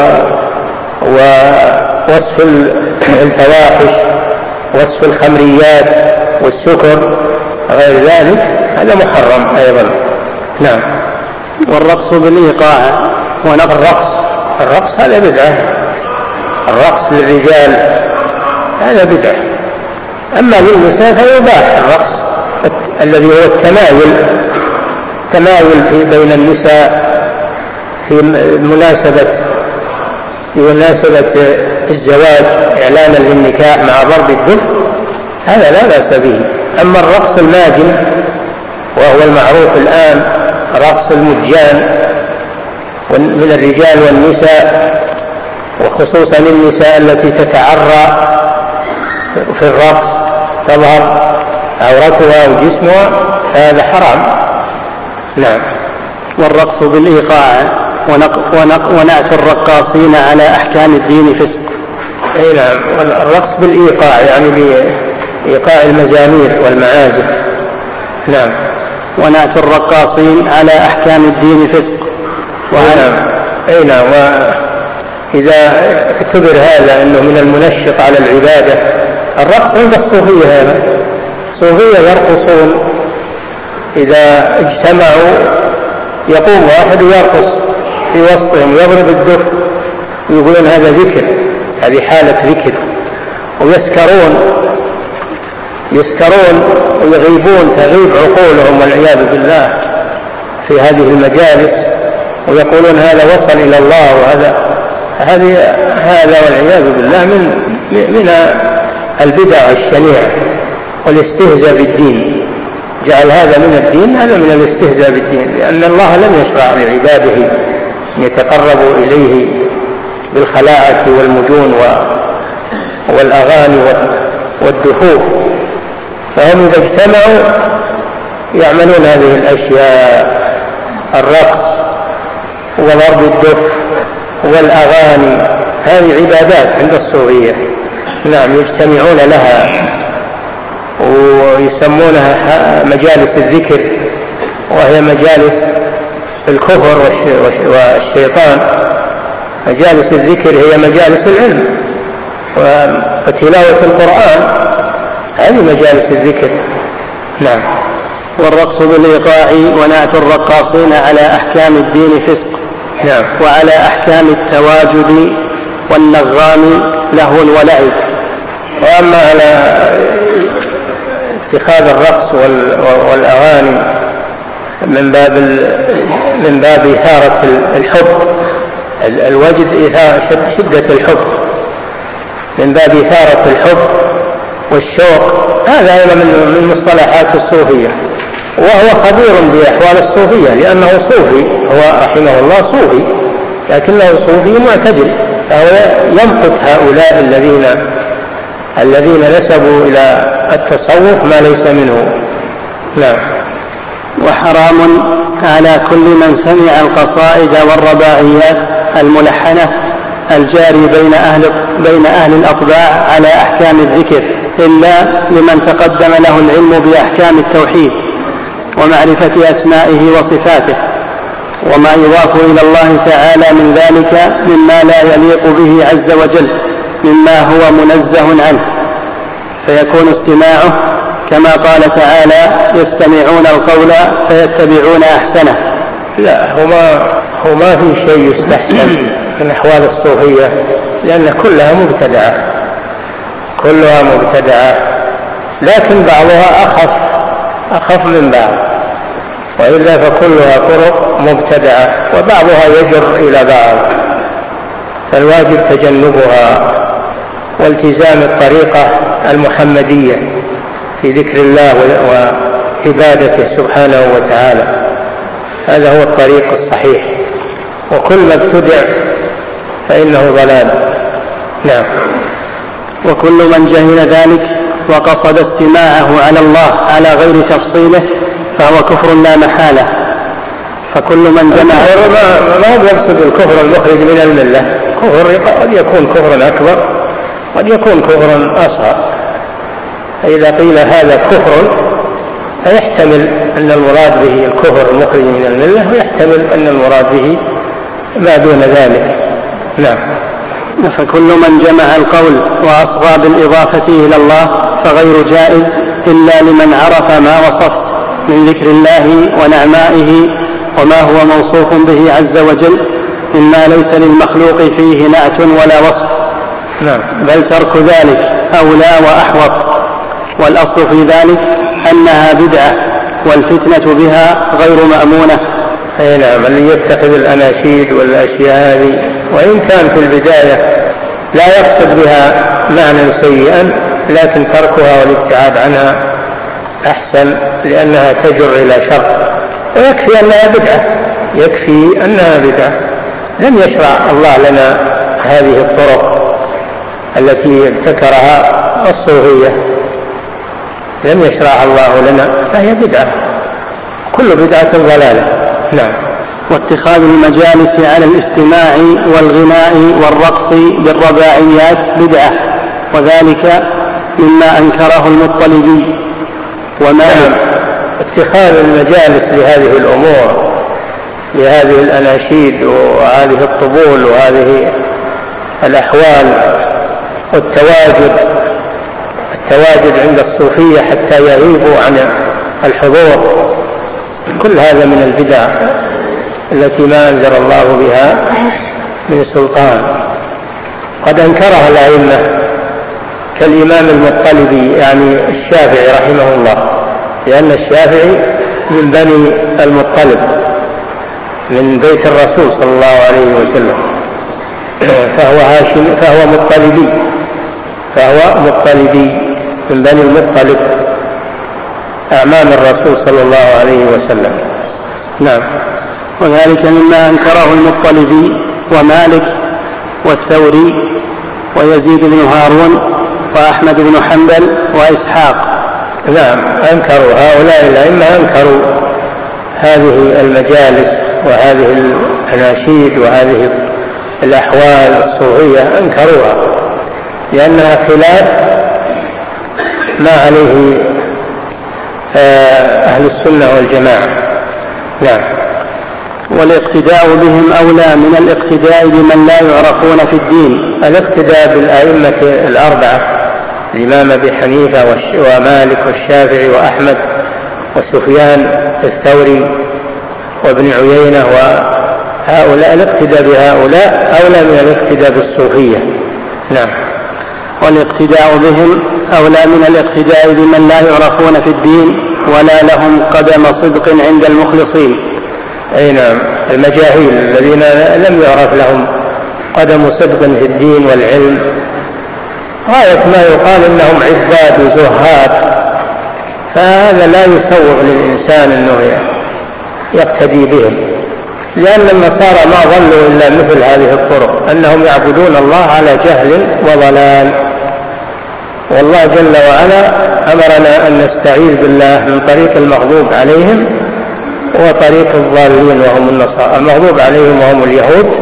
ووصف الفواحش، وصف الخمريات والسكر غير ذلك، هذا محرم أيضا. نعم. والرقص بالإيقاع ونقل الرقص الرقص هذا بدعة، الرقص للرجال هذا بدعة. أما للنساء فيباح الرقص الذي هو التمايل، تمايل في بين النساء في مناسبة في مناسبة الزواج إعلانا للنكاح مع ضرب الدف، هذا لا بأس به. أما الرقص الماجن وهو المعروف الآن رقص المجان من الرجال والنساء، وخصوصا النساء التي تتعرى في الرقص تظهر عورتها وجسمها، هذا حرام. نعم. والرقص بالإيقاع ونعت الرقاصين على أحكام الدين فسق. أي نعم. والرقص بالإيقاع يعني بإيقاع المزامير والمعازف. نعم. ونعت الرقاصين على أحكام الدين فسق. نعم. أي نعم. وإذا اعتبر هذا أنه من المنشط على العبادة، الرقص عند الصوفية هذا، الصوفية يرقصون إذا اجتمعوا، يقوم واحد ويرقص في وسطهم ويضرب الدف ويقولون هذا ذكر، هذه حالة ذكر، ويسكرون يسكرون ويغيبون، تغيب عقولهم والعياذ بالله في هذه المجالس، ويقولون هذا وصل إلى الله، وهذا هذه هذا والعياذ بالله من من البدع الشنيعة والاستهزاء بالدين. جعل هذا من الدين، هذا من الاستهزاء بالدين، لأن الله لم يشرع لعباده أن يتقربوا إليه بالخلاعة والمجون والأغاني والدفوف، فهم إذا اجتمعوا يعملون هذه الأشياء، الرقص وضرب الدف والأغاني، هذه عبادات عند الصوفية. نعم. يجتمعون لها ويسمونها مجالس الذكر، وهي مجالس الكفر والشيطان. مجالس الذكر هي مجالس العلم وتلاوة القرآن، هذه مجالس الذكر. نعم. والرقص بالإيقاع ونعت الرقاصين على أحكام الدين فسق. نعم. وعلى أحكام التواجد والنغام لهو ولعب. وأما على اتخاذ الرقص والأغاني من باب من باب إثارة الحب، الوجد شدة الحب، من باب إثارة الحب والشوق، هذا أيضا من مصطلحات الصوفية، وهو خبير بأحوال الصوفية لأنه صوفي، هو رحمه الله صوفي، لكنه صوفي معتدل، فهو يمقت هؤلاء الذين الذين نسبوا إلى التصوف ما ليس منه. لا. وحرام على كل من سمع القصائد والرباعيات الملحنة الجاري بين أهل, بين أهل الأطباع على أحكام الذكر إلا لمن تقدم له العلم بأحكام التوحيد ومعرفة أسمائه وصفاته، وما يضاف إلى الله تعالى من ذلك مما لا يليق به عز وجل مما هو منزه عنه، فيكون استماعه كما قال تعالى يستمعون القول فيتبعون أحسنه. لا، هما هما في شيء يستحسن من أحوال الصوفية، لأن كلها مبتدعة كلها مبتدعة لكن بعضها أخف أخف من بعض، وإلا فكلها طرق مبتدعة وبعضها يجر إلى بعض، فالواجب تجنبها والتزام الطريقة المحمدية في ذكر الله وعبادته سبحانه وتعالى، هذا هو الطريق الصحيح، وكل ما ابتدع فإنه ضلال. نعم. وكل من جهل ذلك وقصد استماعه على الله على غير تفصيله فهو كفر لا محالة. فكل من جمع ما هو يقصد الكفر المخرج من الملة، كفر قد يكون كفرا أكبر قد يكون كفرا أصغر، فإذا قيل هذا كفر فيحتمل أن المراد به الكفر المخرج من الملة، ويحتمل أن المراد به ما دون ذلك. نعم. فكل من جمع القول وأصغى بالإضافة إلى الله فغير جائز إلا لمن عرف ما وصفت من ذكر الله ونعمائه وما هو موصوف به عز وجل مما ليس للمخلوق فيه نعت ولا وصف. نعم. بل ترك ذلك أولى وأحوط، والأصل في ذلك أنها بدعة والفتنة بها غير مأمونة. أي نعم. اللي يتخذ الأناشيد والأشياء هذه وإن كان في البداية لا يقصد بها معنى سيئا، لكن تركها والابتعاد عنها أحسن، لأنها تجر إلى شر، ويكفي أنها بدعة يكفي أنها بدعة لم يشرع الله لنا هذه الطرق التي ابتكرها الصوفية، لم يشرع الله لنا، فهي بدعة، كل بدعة ضلالة. نعم. واتخاذ المجالس على الاستماع والغناء والرقص بالرباعيات بدعة، وذلك مما أنكره المطلبي ومالك. اتخاذ المجالس لهذه الأمور، لهذه الأناشيد وهذه الطبول وهذه الأحوال والتواجد التواجد عند الصوفية حتى يغيبوا عن الحضور، كل هذا من البدع التي ما أنزل الله بها من سلطان، قد أنكرها الأئمة كالإمام المطلبي يعني الشافعي رحمه الله، لأن الشافعي من بني المطلب من بيت الرسول صلى الله عليه وسلم، فهو هاشم فهو مطلبي فهو مطلبي من بني المطلب أعمام الرسول صلى الله عليه وسلم. نعم. وذلك مما أنكره المطلبي ومالك والثوري ويزيد بن هارون وأحمد بن حنبل وإسحاق. نعم. أنكروا هؤلاء الأئمة أنكروا هذه المجالس وهذه الأناشيد وهذه الأحوال الصوفية، أنكروها لأنها خلاف ما عليه أهل السنة والجماعة. نعم. والاقتداء بهم أولى من الاقتداء بمن لا يعرفون في الدين. الاقتداء بالأئمة الأربعة، الإمام أبي حنيفة ومالك والشافعي وأحمد وسفيان الثوري وابن عيينة، وهؤلاء الاقتداء بهؤلاء أولى من الاقتداء بالصوفية. نعم. والاقتداء بهم أولى من الاقتداء بمن لا يعرفون في الدين ولا لهم قدم صدق عند المخلصين. أي نعم، المجاهيل الذين لم يعرف لهم قدم صدق في الدين والعلم، غاية ما يقال إنهم عباد وزهاد، فهذا لا يسوغ للإنسان أنه يقتدي بهم، لأن النصارى ما ظلوا إلا مثل هذه الطرق، أنهم يعبدون الله على جهل وضلال. والله جل وعلا أمرنا أن نستعيذ بالله من طريق المغضوب عليهم وطريق الضالين وهم النصارى. المغضوب عليهم وهم اليهود،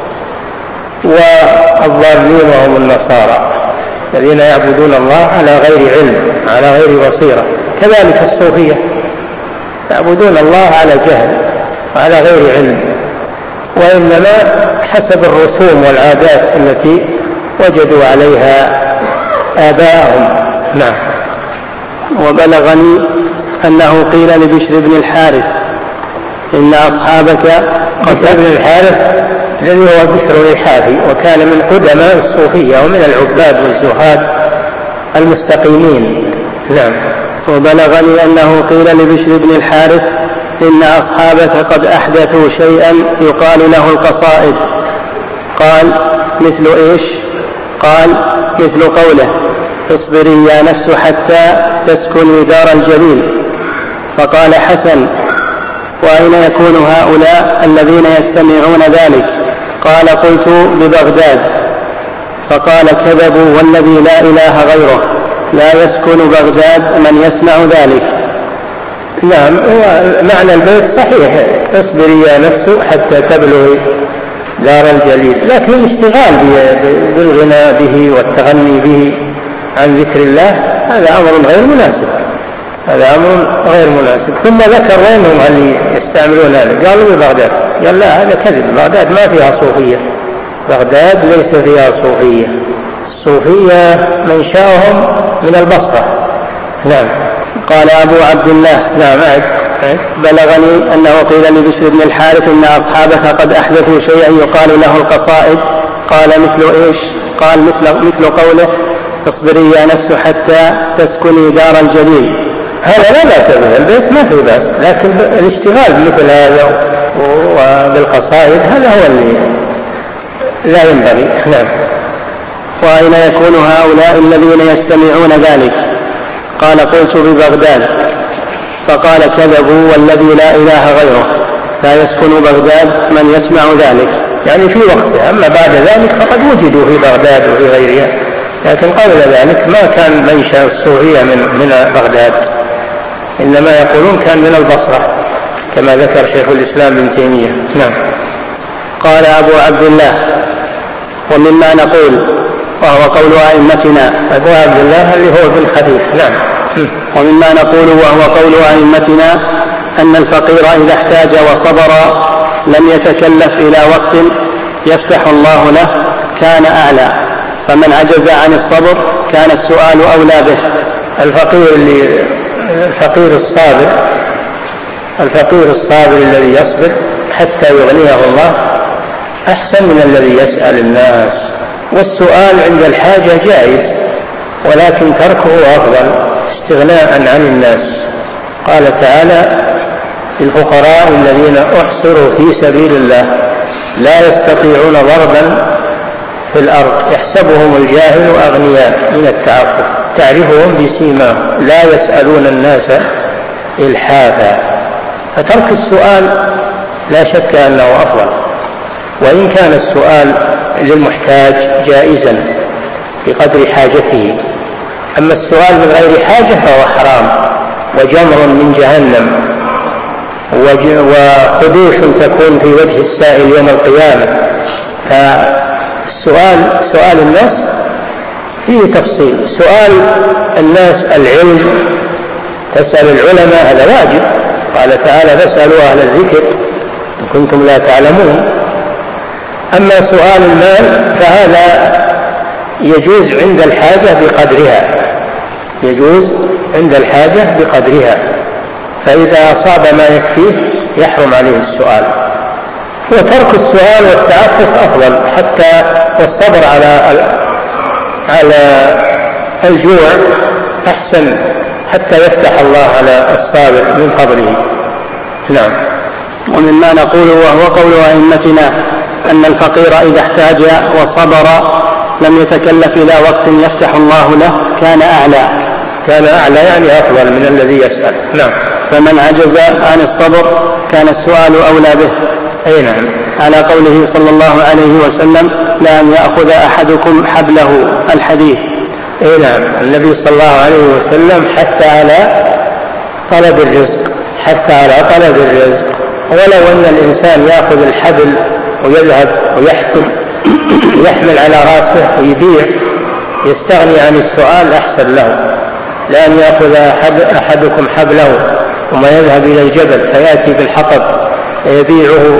والضالين وهم النصارى الذين يعبدون الله على غير علم، على غير بصيرة. كذلك الصوفية يعبدون الله على جهل وعلى غير علم، وإنما حسب الرسوم والعادات التي وجدوا عليها آباءهم. نعم. وبلغني أنه قيل لبشر بن الحارث إن أصحابك قد ابن الحارث الذي هو بشر الحافي، وكان من قدماء الصوفية ومن العباد والزهاد المستقيمين. نعم. وبلغني أنه قيل لبشر بن الحارث إن أصحابك قد أحدثوا شيئا يقال له القصائد. قال مثل إيش؟ قال مثل قوله اصبري يا نفس حتى تسكني دار الجليل. فقال حسن وأين يكون هؤلاء الذين يستمعون ذلك؟ قال قلت ببغداد. فقال كذبوا والذي لا إله غيره لا يسكن بغداد من يسمع ذلك. نعم، معنى البيت صحيح، اصبري يا نفس حتى تبلغي دار الجليل، لكن الاشتغال بالغناء به والتغني به عن ذكر الله هذا أمر غير مناسب، هذا أمر غير مناسب. ثم ذكر وينهم اللي يستعملون هذا؟ قالوا ببغداد. قال لا، هذا كذب، بغداد ما فيها صوفية، بغداد ليس فيها صوفية، الصوفية منشأهم من البصرة. نعم. قال أبو عبد الله نعم بلغني أنه قيل لبشر بن الحارث إن أصحابك قد أحدثوا شيئا يقال له القصائد. قال مثل إيش؟ قال مثل, مثل قوله اصبري يا نفس حتى تسكني دار الجليل. هذا لا بأس به، البيت ما في بأس، لكن الاشتغال بمثل هذا وبالقصائد هذا هو اللي لا ينبغي. نعم. وأين يكون هؤلاء الذين يستمعون ذلك؟ قال قلت ببغداد. فقال كذبوا والذي لا إله غيره لا يسكن بغداد من يسمع ذلك، يعني في وقتها. أما بعد ذلك فقد وجدوا في بغداد وفي غيرها، لكن قبل ذلك ما كان منشأ الصوفية من, من بغداد، إنما يقولون كان من البصرة كما ذكر شيخ الإسلام ابن تيمية. نعم. قال أبو عبد الله ومما نقول وهو قول أئمتنا. أبو عبد الله اللي هو بن خفيف. نعم. ومما نقول وهو قول أئمتنا أن الفقير إذا احتاج وصبر لم يتكلف إلى وقت يفتح الله له كان أعلى، فمن عجز عن الصبر كان السؤال أولى به. الفقير اللي الفقير الصابر الفقير الصابر الذي يصبر حتى يغنيه الله أحسن من الذي يسأل الناس. والسؤال عند الحاجة جائز، ولكن تركه أفضل استغناء عن الناس. قال تعالى الفقراء الذين أحصروا في سبيل الله لا يستطيعون ضربا في الأرض يحسبهم الجاهل أغنياء من التعفف تعرفهم بسيماهم لا يسألون الناس إلحافا. فترك السؤال لا شك أنه أفضل، وإن كان السؤال للمحتاج جائزا بقدر حاجته. أما السؤال من غير حاجة فهو حرام وجمر من جهنم وخدوش تكون في وجه السائل يوم القيامة. فالسؤال سؤال الناس فيه تفصيل. سؤال الناس كنتم لا تعلمون. أما سؤال المال فهذا يجوز عند الحاجة بقدرها، يجوز عند الحاجة بقدرها، فإذا أصاب ما يكفيه يحرم عليه السؤال. وترك السؤال والتعفف أفضل، حتى والصبر على على الجوع أحسن، حتى يفتح الله على الصابر من فضله. نعم. ومما نقول وهو قول أئمتنا أن الفقير إذا احتاج وصبر لم يتكلف إلى وقت يفتح الله له كان أعلى، كان أعلى يعني أفضل من الذي يسأل. نعم. فمن عجز عن الصبر كان السؤال أولى به. أي نعم. على قوله صلى الله عليه وسلم لأن يأخذ أحدكم حبله الحديث. أي نعم. النبي صلى الله عليه وسلم حتى على طلب الرزق، حتى على طلب الرزق، ولو أن الإنسان يأخذ الحبل ويذهب ويحكم يحمل على رأسه ويبيع يستغني عن السؤال أحسن له، لأن يأخذ أحد أحدكم حبله ثم يذهب إلى الجبل فيأتي بالحطب يبيعه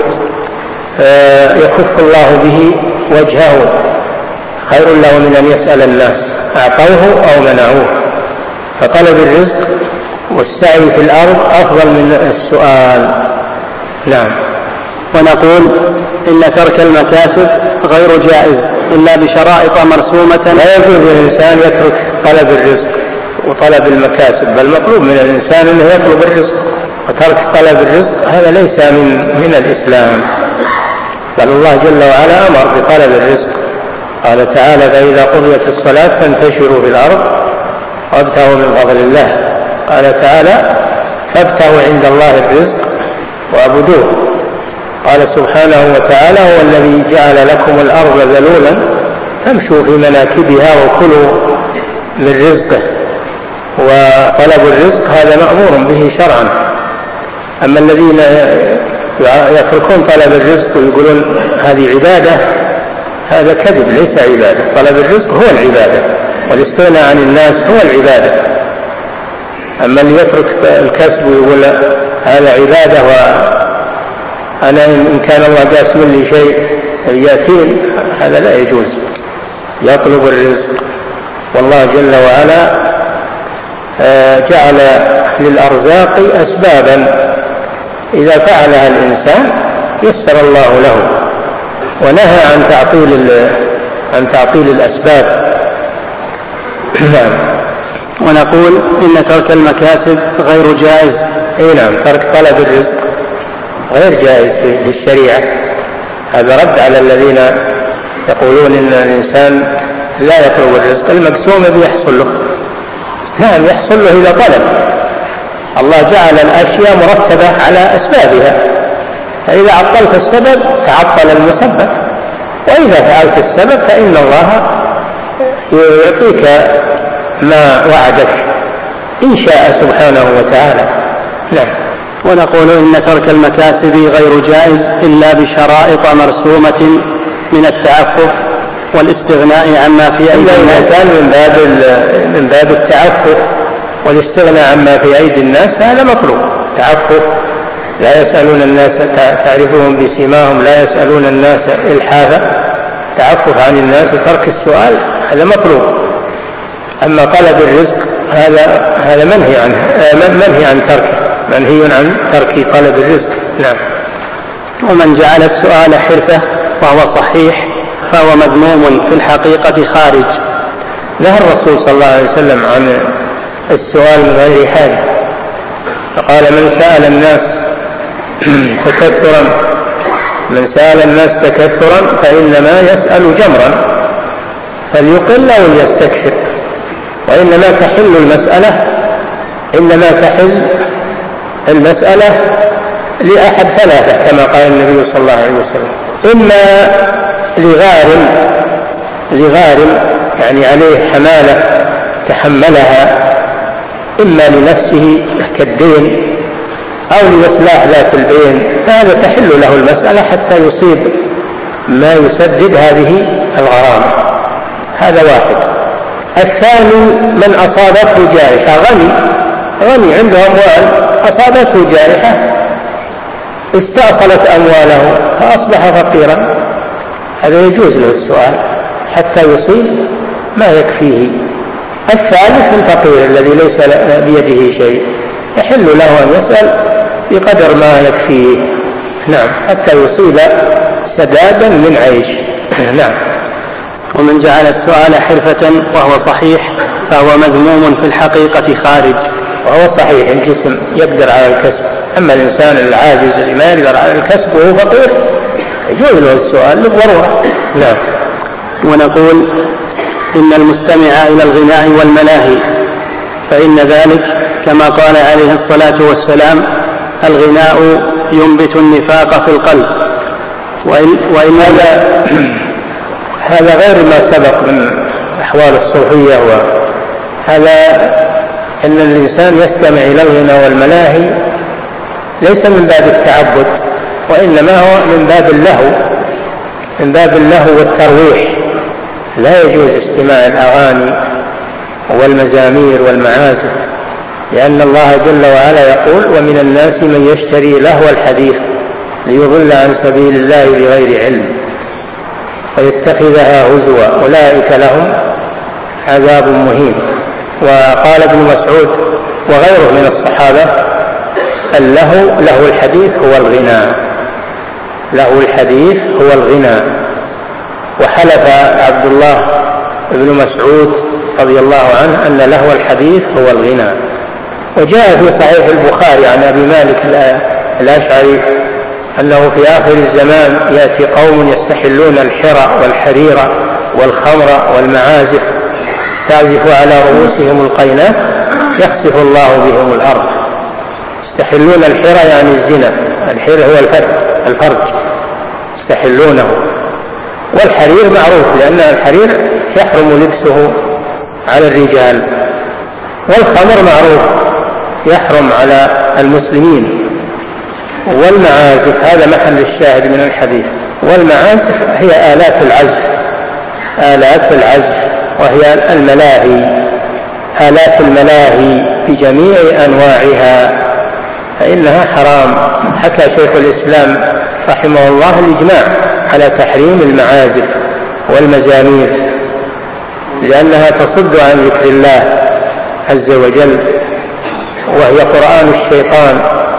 يكف الله به وجهه، خير له من أن يسأل الناس أعطوه أو منعوه. فطلب الرزق والسعي في الأرض أفضل من السؤال. نعم. ونقول إن ترك المكاسب غير جائز إلا بشرائط مرسومة. لا يجوز للإنسان يترك طلب الرزق وطلب المكاسب، بل مطلوب من الإنسان أنه يطلب الرزق، وترك طلب الرزق هذا ليس من, من الإسلام، بل الله جل وعلا أمر بطلب الرزق. قال تعالى فإذا قضيت الصلاة فانتشروا في الأرض وابتغوا من فضل الله. قال تعالى فابتغوا عند الله الرزق واعبدوه. قال سبحانه وتعالى هو الذي جعل لكم الأرض ذلولا فامشوا في مناكبها وكلوا من رزقه. وطلب الرزق هذا مأمور به شرعا. أما الذين يتركون طلب الرزق ويقولون هذه عبادة، هذا كذب، ليس عبادة. طلب الرزق هو العبادة، والاستغناء عن الناس هو العبادة. أما اللي يترك الكسب ويقول هذا عبادة وأنا إن كان الله قاسم لي شيء يأتين، هذا لا يجوز. يطلب الرزق، والله جل وعلا جعل للأرزاق أسبابا إذا فعلها الإنسان يسر الله له، ونهى عن تعطيل عن تعطيل الأسباب. نعم. ونقول إن ترك المكاسب غير جائز. اي نعم. ترك طلب الرزق غير جائز في الشريعة. هذا رد على الذين يقولون إن الإنسان لا يطلب الرزق، المقسوم بيحصل له. نعم يحصل له إذا طلب. الله جعل الأشياء مرتبة على أسبابها، فإذا عطلت السبب تعطل المسبب، وإذا فعلت السبب فإن الله يعطيك ما وعدك إن شاء سبحانه وتعالى. نعم. ونقول إن ترك المكاسب غير جائز إلا بشرائط مرسومة من التعفف والاستغناء عما في أيدي الناس. من باب من باب التعفف والاستغناء عما في أيدي الناس هذا مطلوب. تعفف، لا يسألون الناس، تعرفهم بسيماهم لا يسألون الناس إلحافا. تعفف عن الناس وترك السؤال هذا مطلوب. أما طلب الرزق هذا هذا منهي عنه، منهي عن تركه، منهي عن ترك طلب الرزق. نعم. ومن جعل السؤال حرفة وهو صحيح فهو مذموم في الحقيقة خارج. نهى الرسول صلى الله عليه وسلم عن السؤال من غير حاجة، فقال من سأل الناس تكثرا من سأل الناس تكثرا فإنما يسأل جمرا فليقل أو يستكثر. وإنما تحل المسألة إنما تحل المسألة لأحد ثلاثة كما قال النبي صلى الله عليه وسلم: إما لغارم لغارم يعني عليه حمالة تحملها، إما لنفسه كالدين أو لإصلاح ذات الدين، فهذا تحل له المسألة حتى يصيب ما يسدد هذه الغرامة. هذا واحد. الثاني من أصابته جائحة، غني غني عنده أموال أصابته جائحة استأصلت أمواله فأصبح فقيرا، هذا يجوز له السؤال حتى يصيب ما يكفيه. الثالث الفقير الذي ليس بيده شيء يحل له أن يسأل بقدر ما يكفيه، نعم، حتى يصيب سدادا من عيش. نعم. ومن جعل السؤال حرفة وهو صحيح فهو مذموم في الحقيقة خارج. وهو صحيح الجسم يقدر على الكسب، أما الإنسان العاجز اللي ما يقدر على الكسب وهو فقير يجوز له السؤال للضرورة. نعم. ونقول إن المستمع إلى الغناء والملاهي فإن ذلك كما قال عليه الصلاة والسلام الغناء ينبت النفاق في القلب. وإن, وإن هذا هذا غير ما سبق من أحوال الصوفية، وهذا أن الإنسان يستمع إلى الغناء والملاهي ليس من باب التعبد، وإنما هو من باب اللهو، من باب اللهو والترويح. لا يجوز استماع الأغاني والمزامير والمعازف، لأن الله جل وعلا يقول ومن الناس من يشتري لهو الحديث ليضل عن سبيل الله بغير علم ويتخذها هزوا أولئك لهم عذاب مهين. وقال ابن مسعود وغيره من الصحابة اللهو لهو الحديث هو الغناء، لهو الحديث هو الغناء. وحلف عبد الله بن مسعود رضي الله عنه أن لهو الحديث هو الغناء. وجاء في صحيح البخاري عن أبي مالك الأشعري أنه في آخر الزمان يأتي قوم يستحلون الحرى والحرير والخمر والمعازف تعزف على رؤوسهم القينات يخسف الله بهم الأرض. يستحلون الحرى يعني الزنا، الحرى هو الفرج الفرج يستحلونه. والحرير معروف لأن الحرير يحرم لبسه على الرجال. والخمر معروف يحرم على المسلمين. والمعازف هذا محل الشاهد من الحديث. والمعازف هي آلات العزف، آلات العزف وهي الملاهي، آلات الملاهي بجميع أنواعها فإنها حرام. حكى شيخ الإسلام رحمه الله الإجماع على تحريم المعازف والمزامير لأنها تصد عن ذكر الله عز وجل وهي قرآن الشيطان.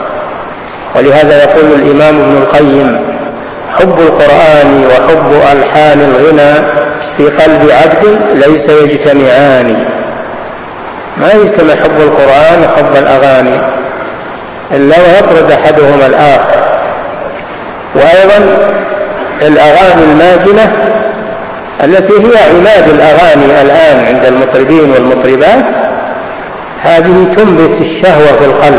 ولهذا يقول الإمام ابن القيم حب القرآن وحب ألحان الغنى في قلب عبد ليس يجتمعان. ما يجتمع حب القرآن وحب الأغاني إلا ويطرد أحدهما الآخر. وأيضا الأغاني الماجنة التي هي عماد الأغاني الآن عند المطربين والمطربات هذه تنبت الشهوة في القلب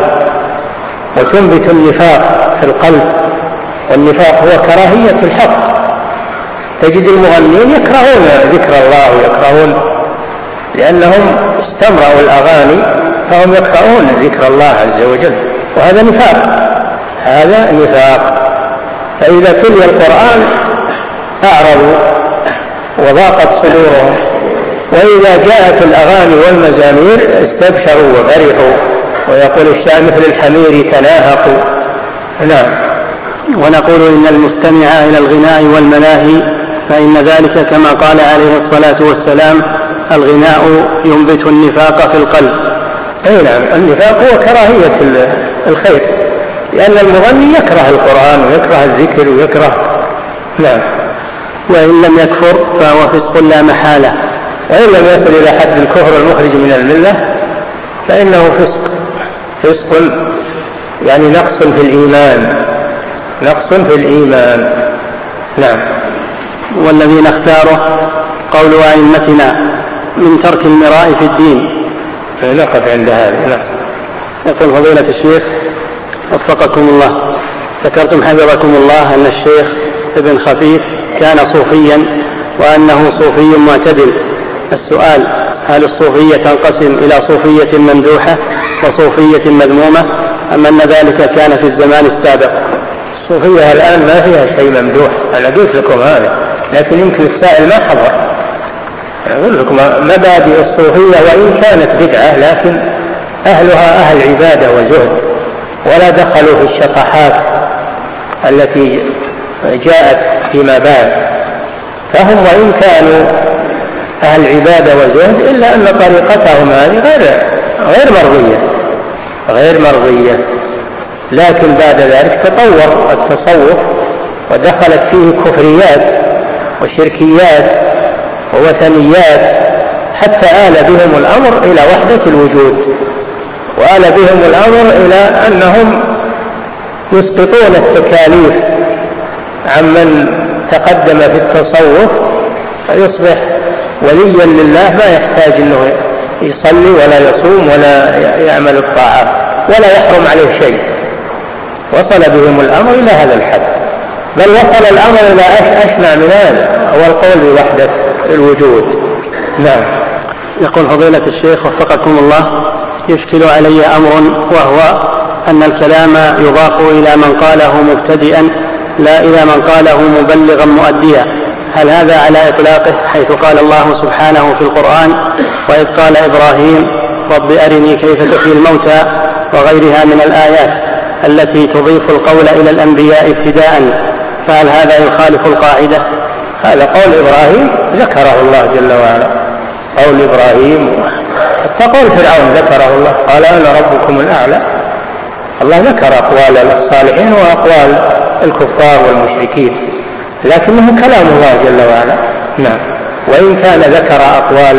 وتنبت النفاق في القلب. والنفاق هو كراهية الحق. تجد المغنين يكرهون ذكر الله ويكرهون لأنهم استمرأوا الأغاني فهم يكرهون ذكر الله عز وجل، وهذا نفاق، هذا نفاق. فإذا تلي القرآن أعرضوا وضاقت صدورهم، وإذا جاءت الأغاني والمزامير استبشروا وفرحوا، ويقول الشاعر مثل الحمير تناهقوا. نعم. ونقول إن المستمع إلى الغناء والملاهي فإن ذلك كما قال عليه الصلاة والسلام الغناء ينبت النفاق في القلب. أي نعم، النفاق هو كراهية الخير، لأن المغني يكره القرآن ويكره الذكر ويكره. نعم. وإن لم يكفر فهو فسق لا محالة. وإن لم يصل إلى حد الكفر المخرج من الملة فإنه فسق، فسق يعني نقص في الإيمان، نقص في الإيمان. نعم. والذي نختاره قول أئمتنا من ترك المراء في الدين. نقف عند هذا. نعم. يقول فضيلة الشيخ وفقكم الله، ذكرتم حفظكم الله أن الشيخ ابن خفيف كان صوفيا وأنه صوفي معتدل. السؤال هل الصوفية تنقسم إلى صوفية ممدوحة وصوفية مذمومة أم أن ذلك كان في الزمان السابق؟ الصوفية الآن ما فيها شيء ممدوح، أنا قلت لكم هذا، لكن يمكن السائل ما حضر. أقول لكم مبادئ الصوفية وإن كانت بدعة لكن أهلها أهل عبادة وزهد ولا دخلوا في الشطحات التي جاءت فيما بعد. فهم وإن كانوا أهل عبادة وزهد إلا أن طريقتهم هذه غير غير مرضية غير مرضية لكن بعد ذلك تطور التصوف ودخلت فيه كفريات وشركيات ووثنيات، حتى آل بهم الأمر إلى وحدة الوجود، وآل بهم الأمر إلى أنهم يسقطون التكاليف عمن تقدم في التصوف، فيصبح وليا لله ما يحتاج أنه يصلي ولا يصوم ولا يعمل الطاعات ولا يحرم عليه شيء. وصل بهم الأمر إلى هذا الحد، بل وصل الأمر إلى أشنع من هذا، هو القول بوحدة الوجود. نعم. يقول فضيلة الشيخ وفقكم الله: يشكل علي أمر، وهو أن الكلام يضاف إلى من قاله مبتدئا لا إلى من قاله مبلغا مؤديا، هل هذا على إطلاقه، حيث قال الله سبحانه في القرآن: وإذ قال إبراهيم رب أرني كيف تحيي الموتى، وغيرها من الآيات التي تضيف القول إلى الأنبياء ابتداء، فهل هذا يخالف القاعدة؟ هذا قول إبراهيم ذكره الله جل وعلا، قول إبراهيم، حتى قول فرعون ذكره الله، قال أنا ربكم الأعلى. الله ذكر أقوال الصالحين وأقوال الكفار والمشركين، لكنه كلام الله جل وعلا. نعم. وإن كان ذكر أقوال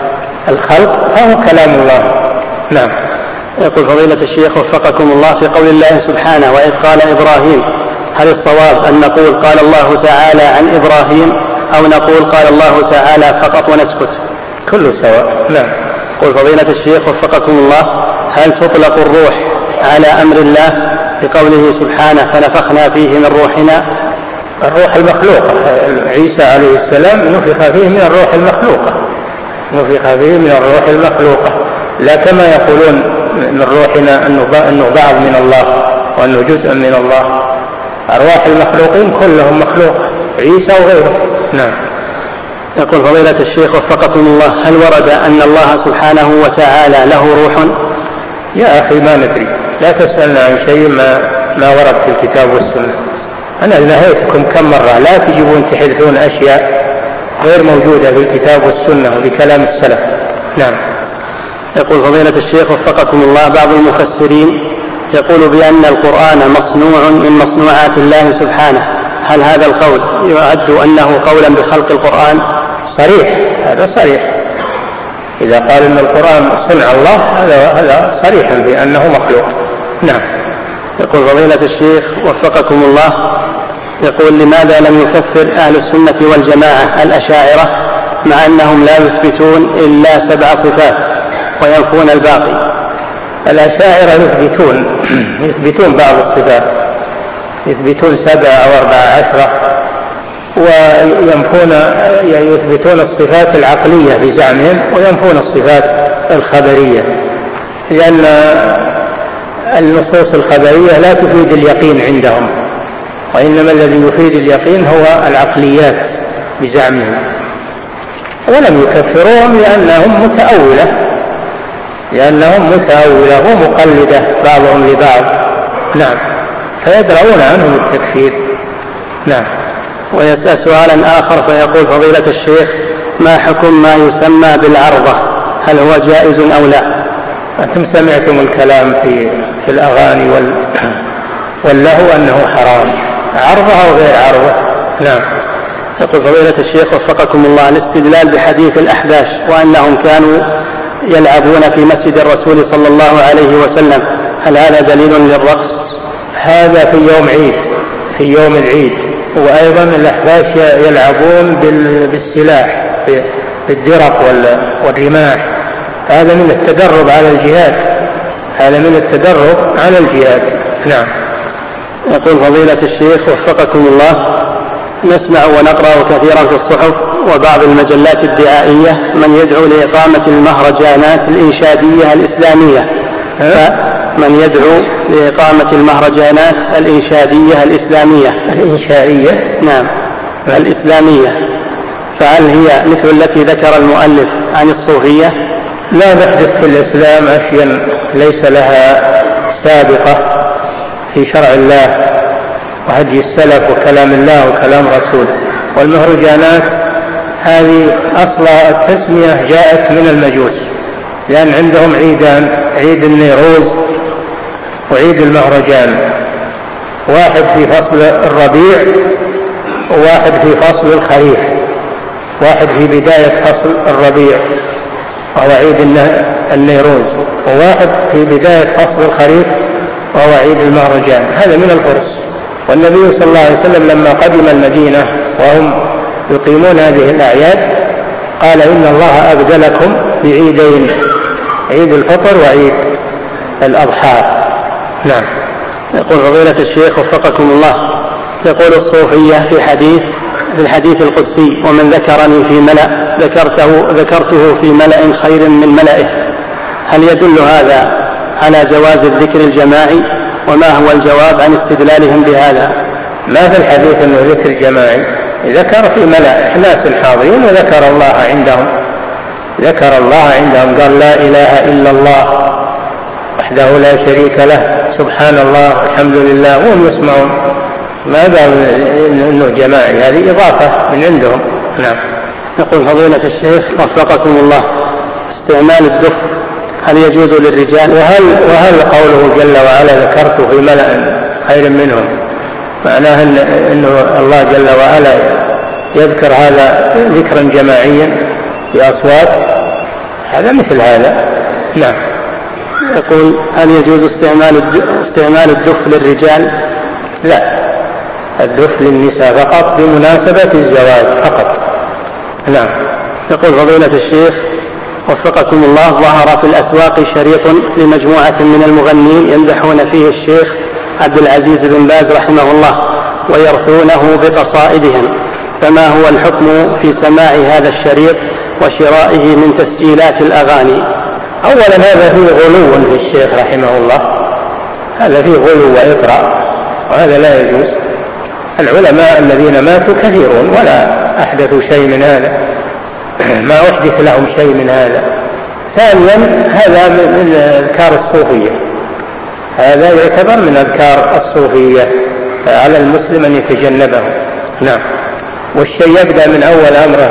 الخلق فهو كلام الله. نعم. يقول فضيلة الشيخ وفقكم الله: في قول الله سبحانه: وإذ قال إبراهيم، هل الصواب أن نقول قال الله تعالى عن إبراهيم، أو نقول قال الله تعالى فقط ونسكت؟ كله سواء. نعم. يقول فضيلة الشيخ وفقكم الله: هل تطلق الروح على أمر الله بقوله سبحانه: فنفخنا فيه من روحنا؟ الروح المخلوقة، عيسى عليه السلام نفخ فيه من الروح المخلوقة، نفخ فيه من الروح المخلوقة، لا كما يقولون من روحنا أنه بعض من الله وأنه جزء من الله. أرواح المخلوقين كلهم مخلوقة، عيسى وغيره. نعم. يقول فضيلة الشيخ وفقكم الله: هل ورد أن الله سبحانه وتعالى له روح؟ يا أخي ما ندري، لا تسألنا عن شيء ما, ما ورد في الكتاب والسنة. أنا نهيتكم كم مرة لا تجيبون تحدثون أشياء غير موجودة في الكتاب والسنة وبكلام السلف. نعم. يقول فضيلة الشيخ وفقكم الله: بعض المفسرين يقول بأن القرآن مصنوع من مصنوعات الله سبحانه، هل هذا القول يعد أنه قولا بخلق القرآن؟ صريح، هذا صريح. إذا قال أن القرآن صنع الله هذا هذا صريحا بأنه مخلوق. نعم. يقول فضيلة الشيخ وفقكم الله: يقول لماذا لم يكفر أهل السنة والجماعة الأشاعرة مع أنهم لا يثبتون إلا سبع صفات وينفون الباقي؟ الأشاعرة يثبتون يثبتون بعض الصفات، يثبتون سبع أو أربع عشرة، وينفون يثبتون الصفات العقلية بزعمهم وينفون الصفات الخبرية، لأن النصوص الخبرية لا تفيد اليقين عندهم، وإنما الذي يفيد اليقين هو العقليات بزعمهم. ولم يكفروهم لأنهم متأولة لأنهم متأولة ومقلدة بعضهم لبعض. نعم. فيدرؤون عنهم التكفير. نعم. ويسأل سؤالا آخر فيقول فضيلة الشيخ: ما حكم ما يسمى بالعرضة، هل هو جائز أو لا؟ أنتم سمعتم الكلام في, في الأغاني وال... واللهو أنه حرام، عرضة أو غير عرضة. نعم. يقول فضيلة الشيخ وفقكم الله: الاستدلال بحديث الأحباش وأنهم كانوا يلعبون في مسجد الرسول صلى الله عليه وسلم، هل هذا دليل للرقص؟ هذا في يوم عيد، في يوم العيد. وأيضا الأحباش يلعبون بالسلاح، بالدرق والرماح، هذا من التدرب على الجهاد، هذا من التدرب على الجهاد. نعم. يقول فضيلة الشيخ وفقكم الله: نسمع ونقرأ كثيرا في الصحف وبعض المجلات الدعائية من يدعو لإقامة المهرجانات الإنشادية الإسلامية، من يدعو لإقامة المهرجانات الإنشادية الإسلامية الإنشائية نعم الإسلامية، فهل هي مثل التي ذكر المؤلف عن الصوفية؟ لا نحدث في الإسلام أشياء ليس لها سابقة في شرع الله، وهدي السلف وكلام الله وكلام رسوله. والمهرجانات هذه أصل التسمية جاءت من المجوس، لأن عندهم عيدان، عيد النيروز وعيد المهرجان، واحد في فصل الربيع وواحد في فصل الخريف، واحد في بداية فصل الربيع وهو عيد النيروز، وواحد في بداية فصل الخريف وهو عيد المهرجان. هذا من الفرس. والنبي صلى الله عليه وسلم لما قدم المدينة وهم يقيمون هذه الأعياد قال إن الله أبدلكم بعيدين، عيد الفطر وعيد الأضحى. نعم. يقول فضيلة الشيخ وفقكم الله، يقول الصوفية في حديث في الحديث القدسي: ومن ذكرني في ملأ ذكرته, ذكرته في ملأ خير من ملئه. هل يدل هذا على جواز الذكر الجماعي؟ وما هو الجواب عن استدلالهم بهذا؟ ما في الحديث أنه ذكر جماعي، ذكر في ملأ ناس حاضرين وذكر الله عندهم، ذكر الله عندهم، قال لا إله إلا الله وحده لا شريك له سبحان الله والحمد لله وهم يسمعون. ما قال إنه جماعي، هذه إضافة من عندهم. نعم. يقول فضيلة الشيخ وفقكم الله، استعمال الدف هل يجوز للرجال؟ وهل, وهل قوله جل وعلا ذكرته في ملأ خير منهم معناه أنه الله جل وعلا يذكر هذا ذكرا جماعيا بأصوات؟ هذا مثل هذا. نعم. يقول هل يجوز استعمال استعمال الدف للرجال؟ لا، الدف للنساء فقط بمناسبة الزواج فقط. نعم. يقول فضيلة الشيخ وفقكم الله، ظهر في الأسواق شريط لمجموعة من المغنين يمدحون فيه الشيخ عبد العزيز بن باز رحمه الله ويرثونه بقصائدهم، فما هو الحكم في سماع هذا الشريط وشرائه من تسجيلات الأغاني؟ أولا هذا فيه غلو في الشيخ رحمه الله، هذا فيه غلو وإطراء وهذا لا يجوز. العلماء الذين ماتوا كثيرون ولا أحدثوا شيء من هذا، ما أحدث لهم شيء من هذا. ثانيا هذا من أذكار الصوفية، هذا يعتبر من أذكار الصوفية، على المسلم أن يتجنبه. نعم. والشيء يبدأ من أول أمره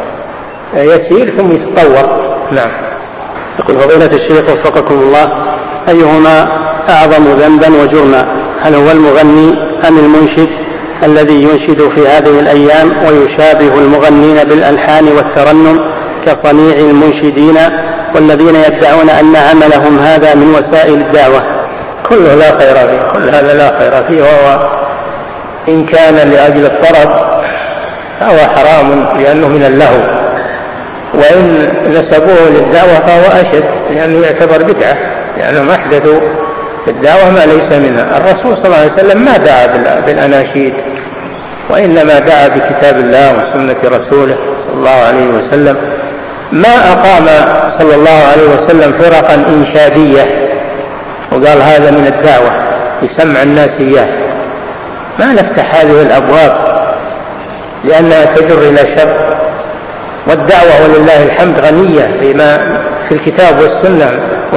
يسير ثم يتطور. نعم. يقول فضيلة الشيخ وفقكم الله، أيهما أعظم ذنبا وجرما؟ هل هو المغني أم المنشد الذي ينشد في هذه الأيام ويشابه المغنين بالألحان والترنم كصنيع المنشدين والذين يدعون أن عملهم هذا من وسائل الدعوة؟ كله لا خير فيه، كل هذا لا خير فيه، وهو إن كان لأجل الطرب فهو حرام لأنه من اللهو، وإن نسبوه للدعوة فهو أشد لأنه يعتبر بدعة، لأنهم أحدثوا في الدعوة ما ليس منها. الرسول صلى الله عليه وسلم ما دعا بالأناشيد، وإنما دعا بكتاب الله وسنة رسوله صلى الله عليه وسلم. ما أقام صلى الله عليه وسلم فرقا إنشادية وقال هذا من الدعوة يسمع الناس إياه، ما نفتح هذه الأبواب لأنها تجر إلى شر. والدعوة ولله الحمد غنية بما في الكتاب والسنة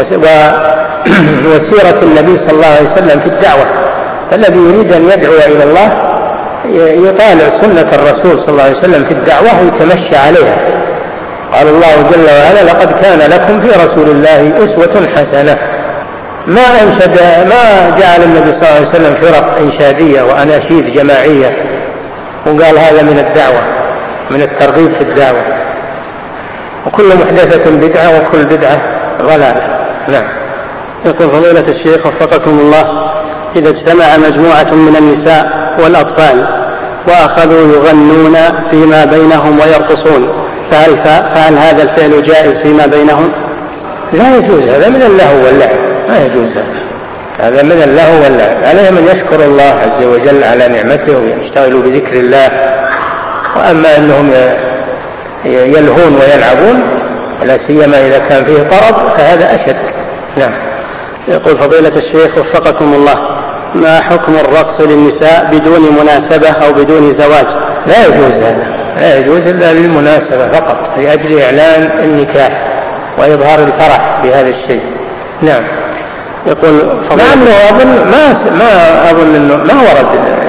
وسيرة النبي صلى الله عليه وسلم في الدعوة، فالذي يريد أن يدعو إلى الله يطالع سنة الرسول صلى الله عليه وسلم في الدعوة ويتمشى عليها. قال الله جل وعلا لقد كان لكم في رسول الله أسوة حسنة. ما أنشد ما جعل النبي صلى الله عليه وسلم فرق إنشادية وأناشيد جماعية وقال هذا من الدعوة، من الترغيب في الدعوة. وكل محدثة بدعة وكل بدعة ضلالة. نعم. يقول فضيلة الشيخ وفقكم الله، إذا اجتمع مجموعة من النساء والأطفال وأخذوا يغنون فيما بينهم ويرقصون فهل, فهل هذا الفعل جائز فيما بينهم؟ لا يجوز، هذا من اللهو واللعب، ما يجوز هذا من اللهو واللعب. عليه من يشكر الله عز وجل على نعمته ويشتغلوا بذكر الله، وأما أنهم يلهون ويلعبون لا سيما إذا كان فيه طرب فهذا أشد. نعم. يقول فضيلة الشيخ وفقكم الله، ما حكم الرقص للنساء بدون مناسبة أو بدون زواج؟ لا يجوز هذا، لا يجوز إلا للمناسبة فقط لأجل إعلان النكاح وإظهار الفرح بهذا الشيء. نعم. يقول مع أنه أظن ما ما أظن إنه ما ورد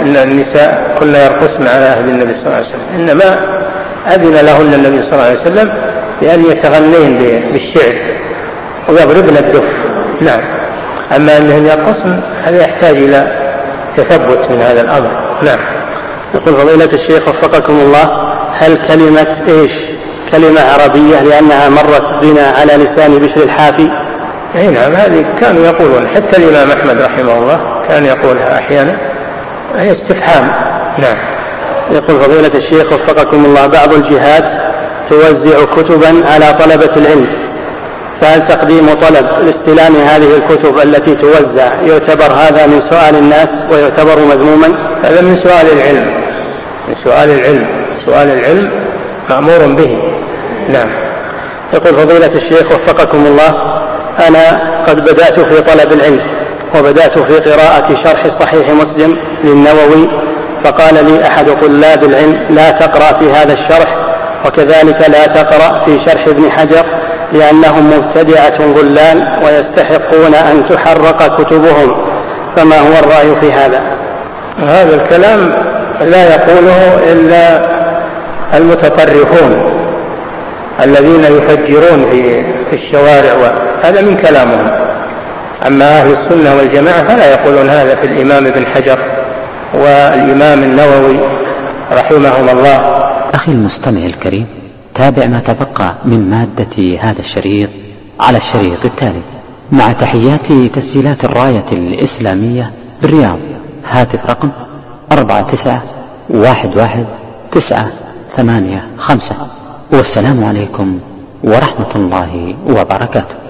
أن النساء كن يرقصن على عهد النبي صلى الله عليه وسلم، إنما أذن لهن النبي صلى الله عليه وسلم بأن يتغنين بالشعر ويضربن الدف. نعم. أما أنهن يرقصن هذا يحتاج إلى تثبت من هذا الأمر. نعم. يقول فضيلة الشيخ وفقكم الله، هل كلمة إيش كلمة عربية لأنها مرت بنا على لسان بشر الحافي؟ أي نعم، هذه كانوا يقولون، حتى الإمام أحمد رحمه الله كان يقولها أحيانا، هي استفهام. نعم. يقول فضيلة الشيخ وفقكم الله، بعض الجهات توزع كتبا على طلبة العلم، فهل تقديم طلب لاستلام هذه الكتب التي توزع يعتبر هذا من سؤال الناس ويعتبر مذموما؟ هذا من سؤال العلم، من سؤال العلم، سؤال العلم مأمور به. نعم. يقول فضيلة الشيخ وفقكم الله، أنا قد بدأت في طلب العلم وبدأت في قراءة شرح صحيح مسلم للنووي، فقال لي أحد طلاب العلم لا تقرأ في هذا الشرح، وكذلك لا تقرأ في شرح ابن حجر لأنهم مبتدعة ضلال ويستحقون أن تحرق كتبهم، فما هو الرأي في هذا؟ هذا الكلام لا يقوله إلا المتطرفون الذين يفجرون في الشوارع، وهذا من كلامهم. أما أهل السنة والجماعة فلا يقولون هذا في الإمام ابن حجر والإمام النووي رحمهم الله. أخي المستمع الكريم، تابع ما تبقى من مادة هذا الشريط على الشريط التالي، مع تحيات تسجيلات الراية الإسلامية بالرياض. هاتف رقم أربعة تسعة واحد واحد تسعة ثمانية خمسة. والسلام عليكم ورحمة الله وبركاته.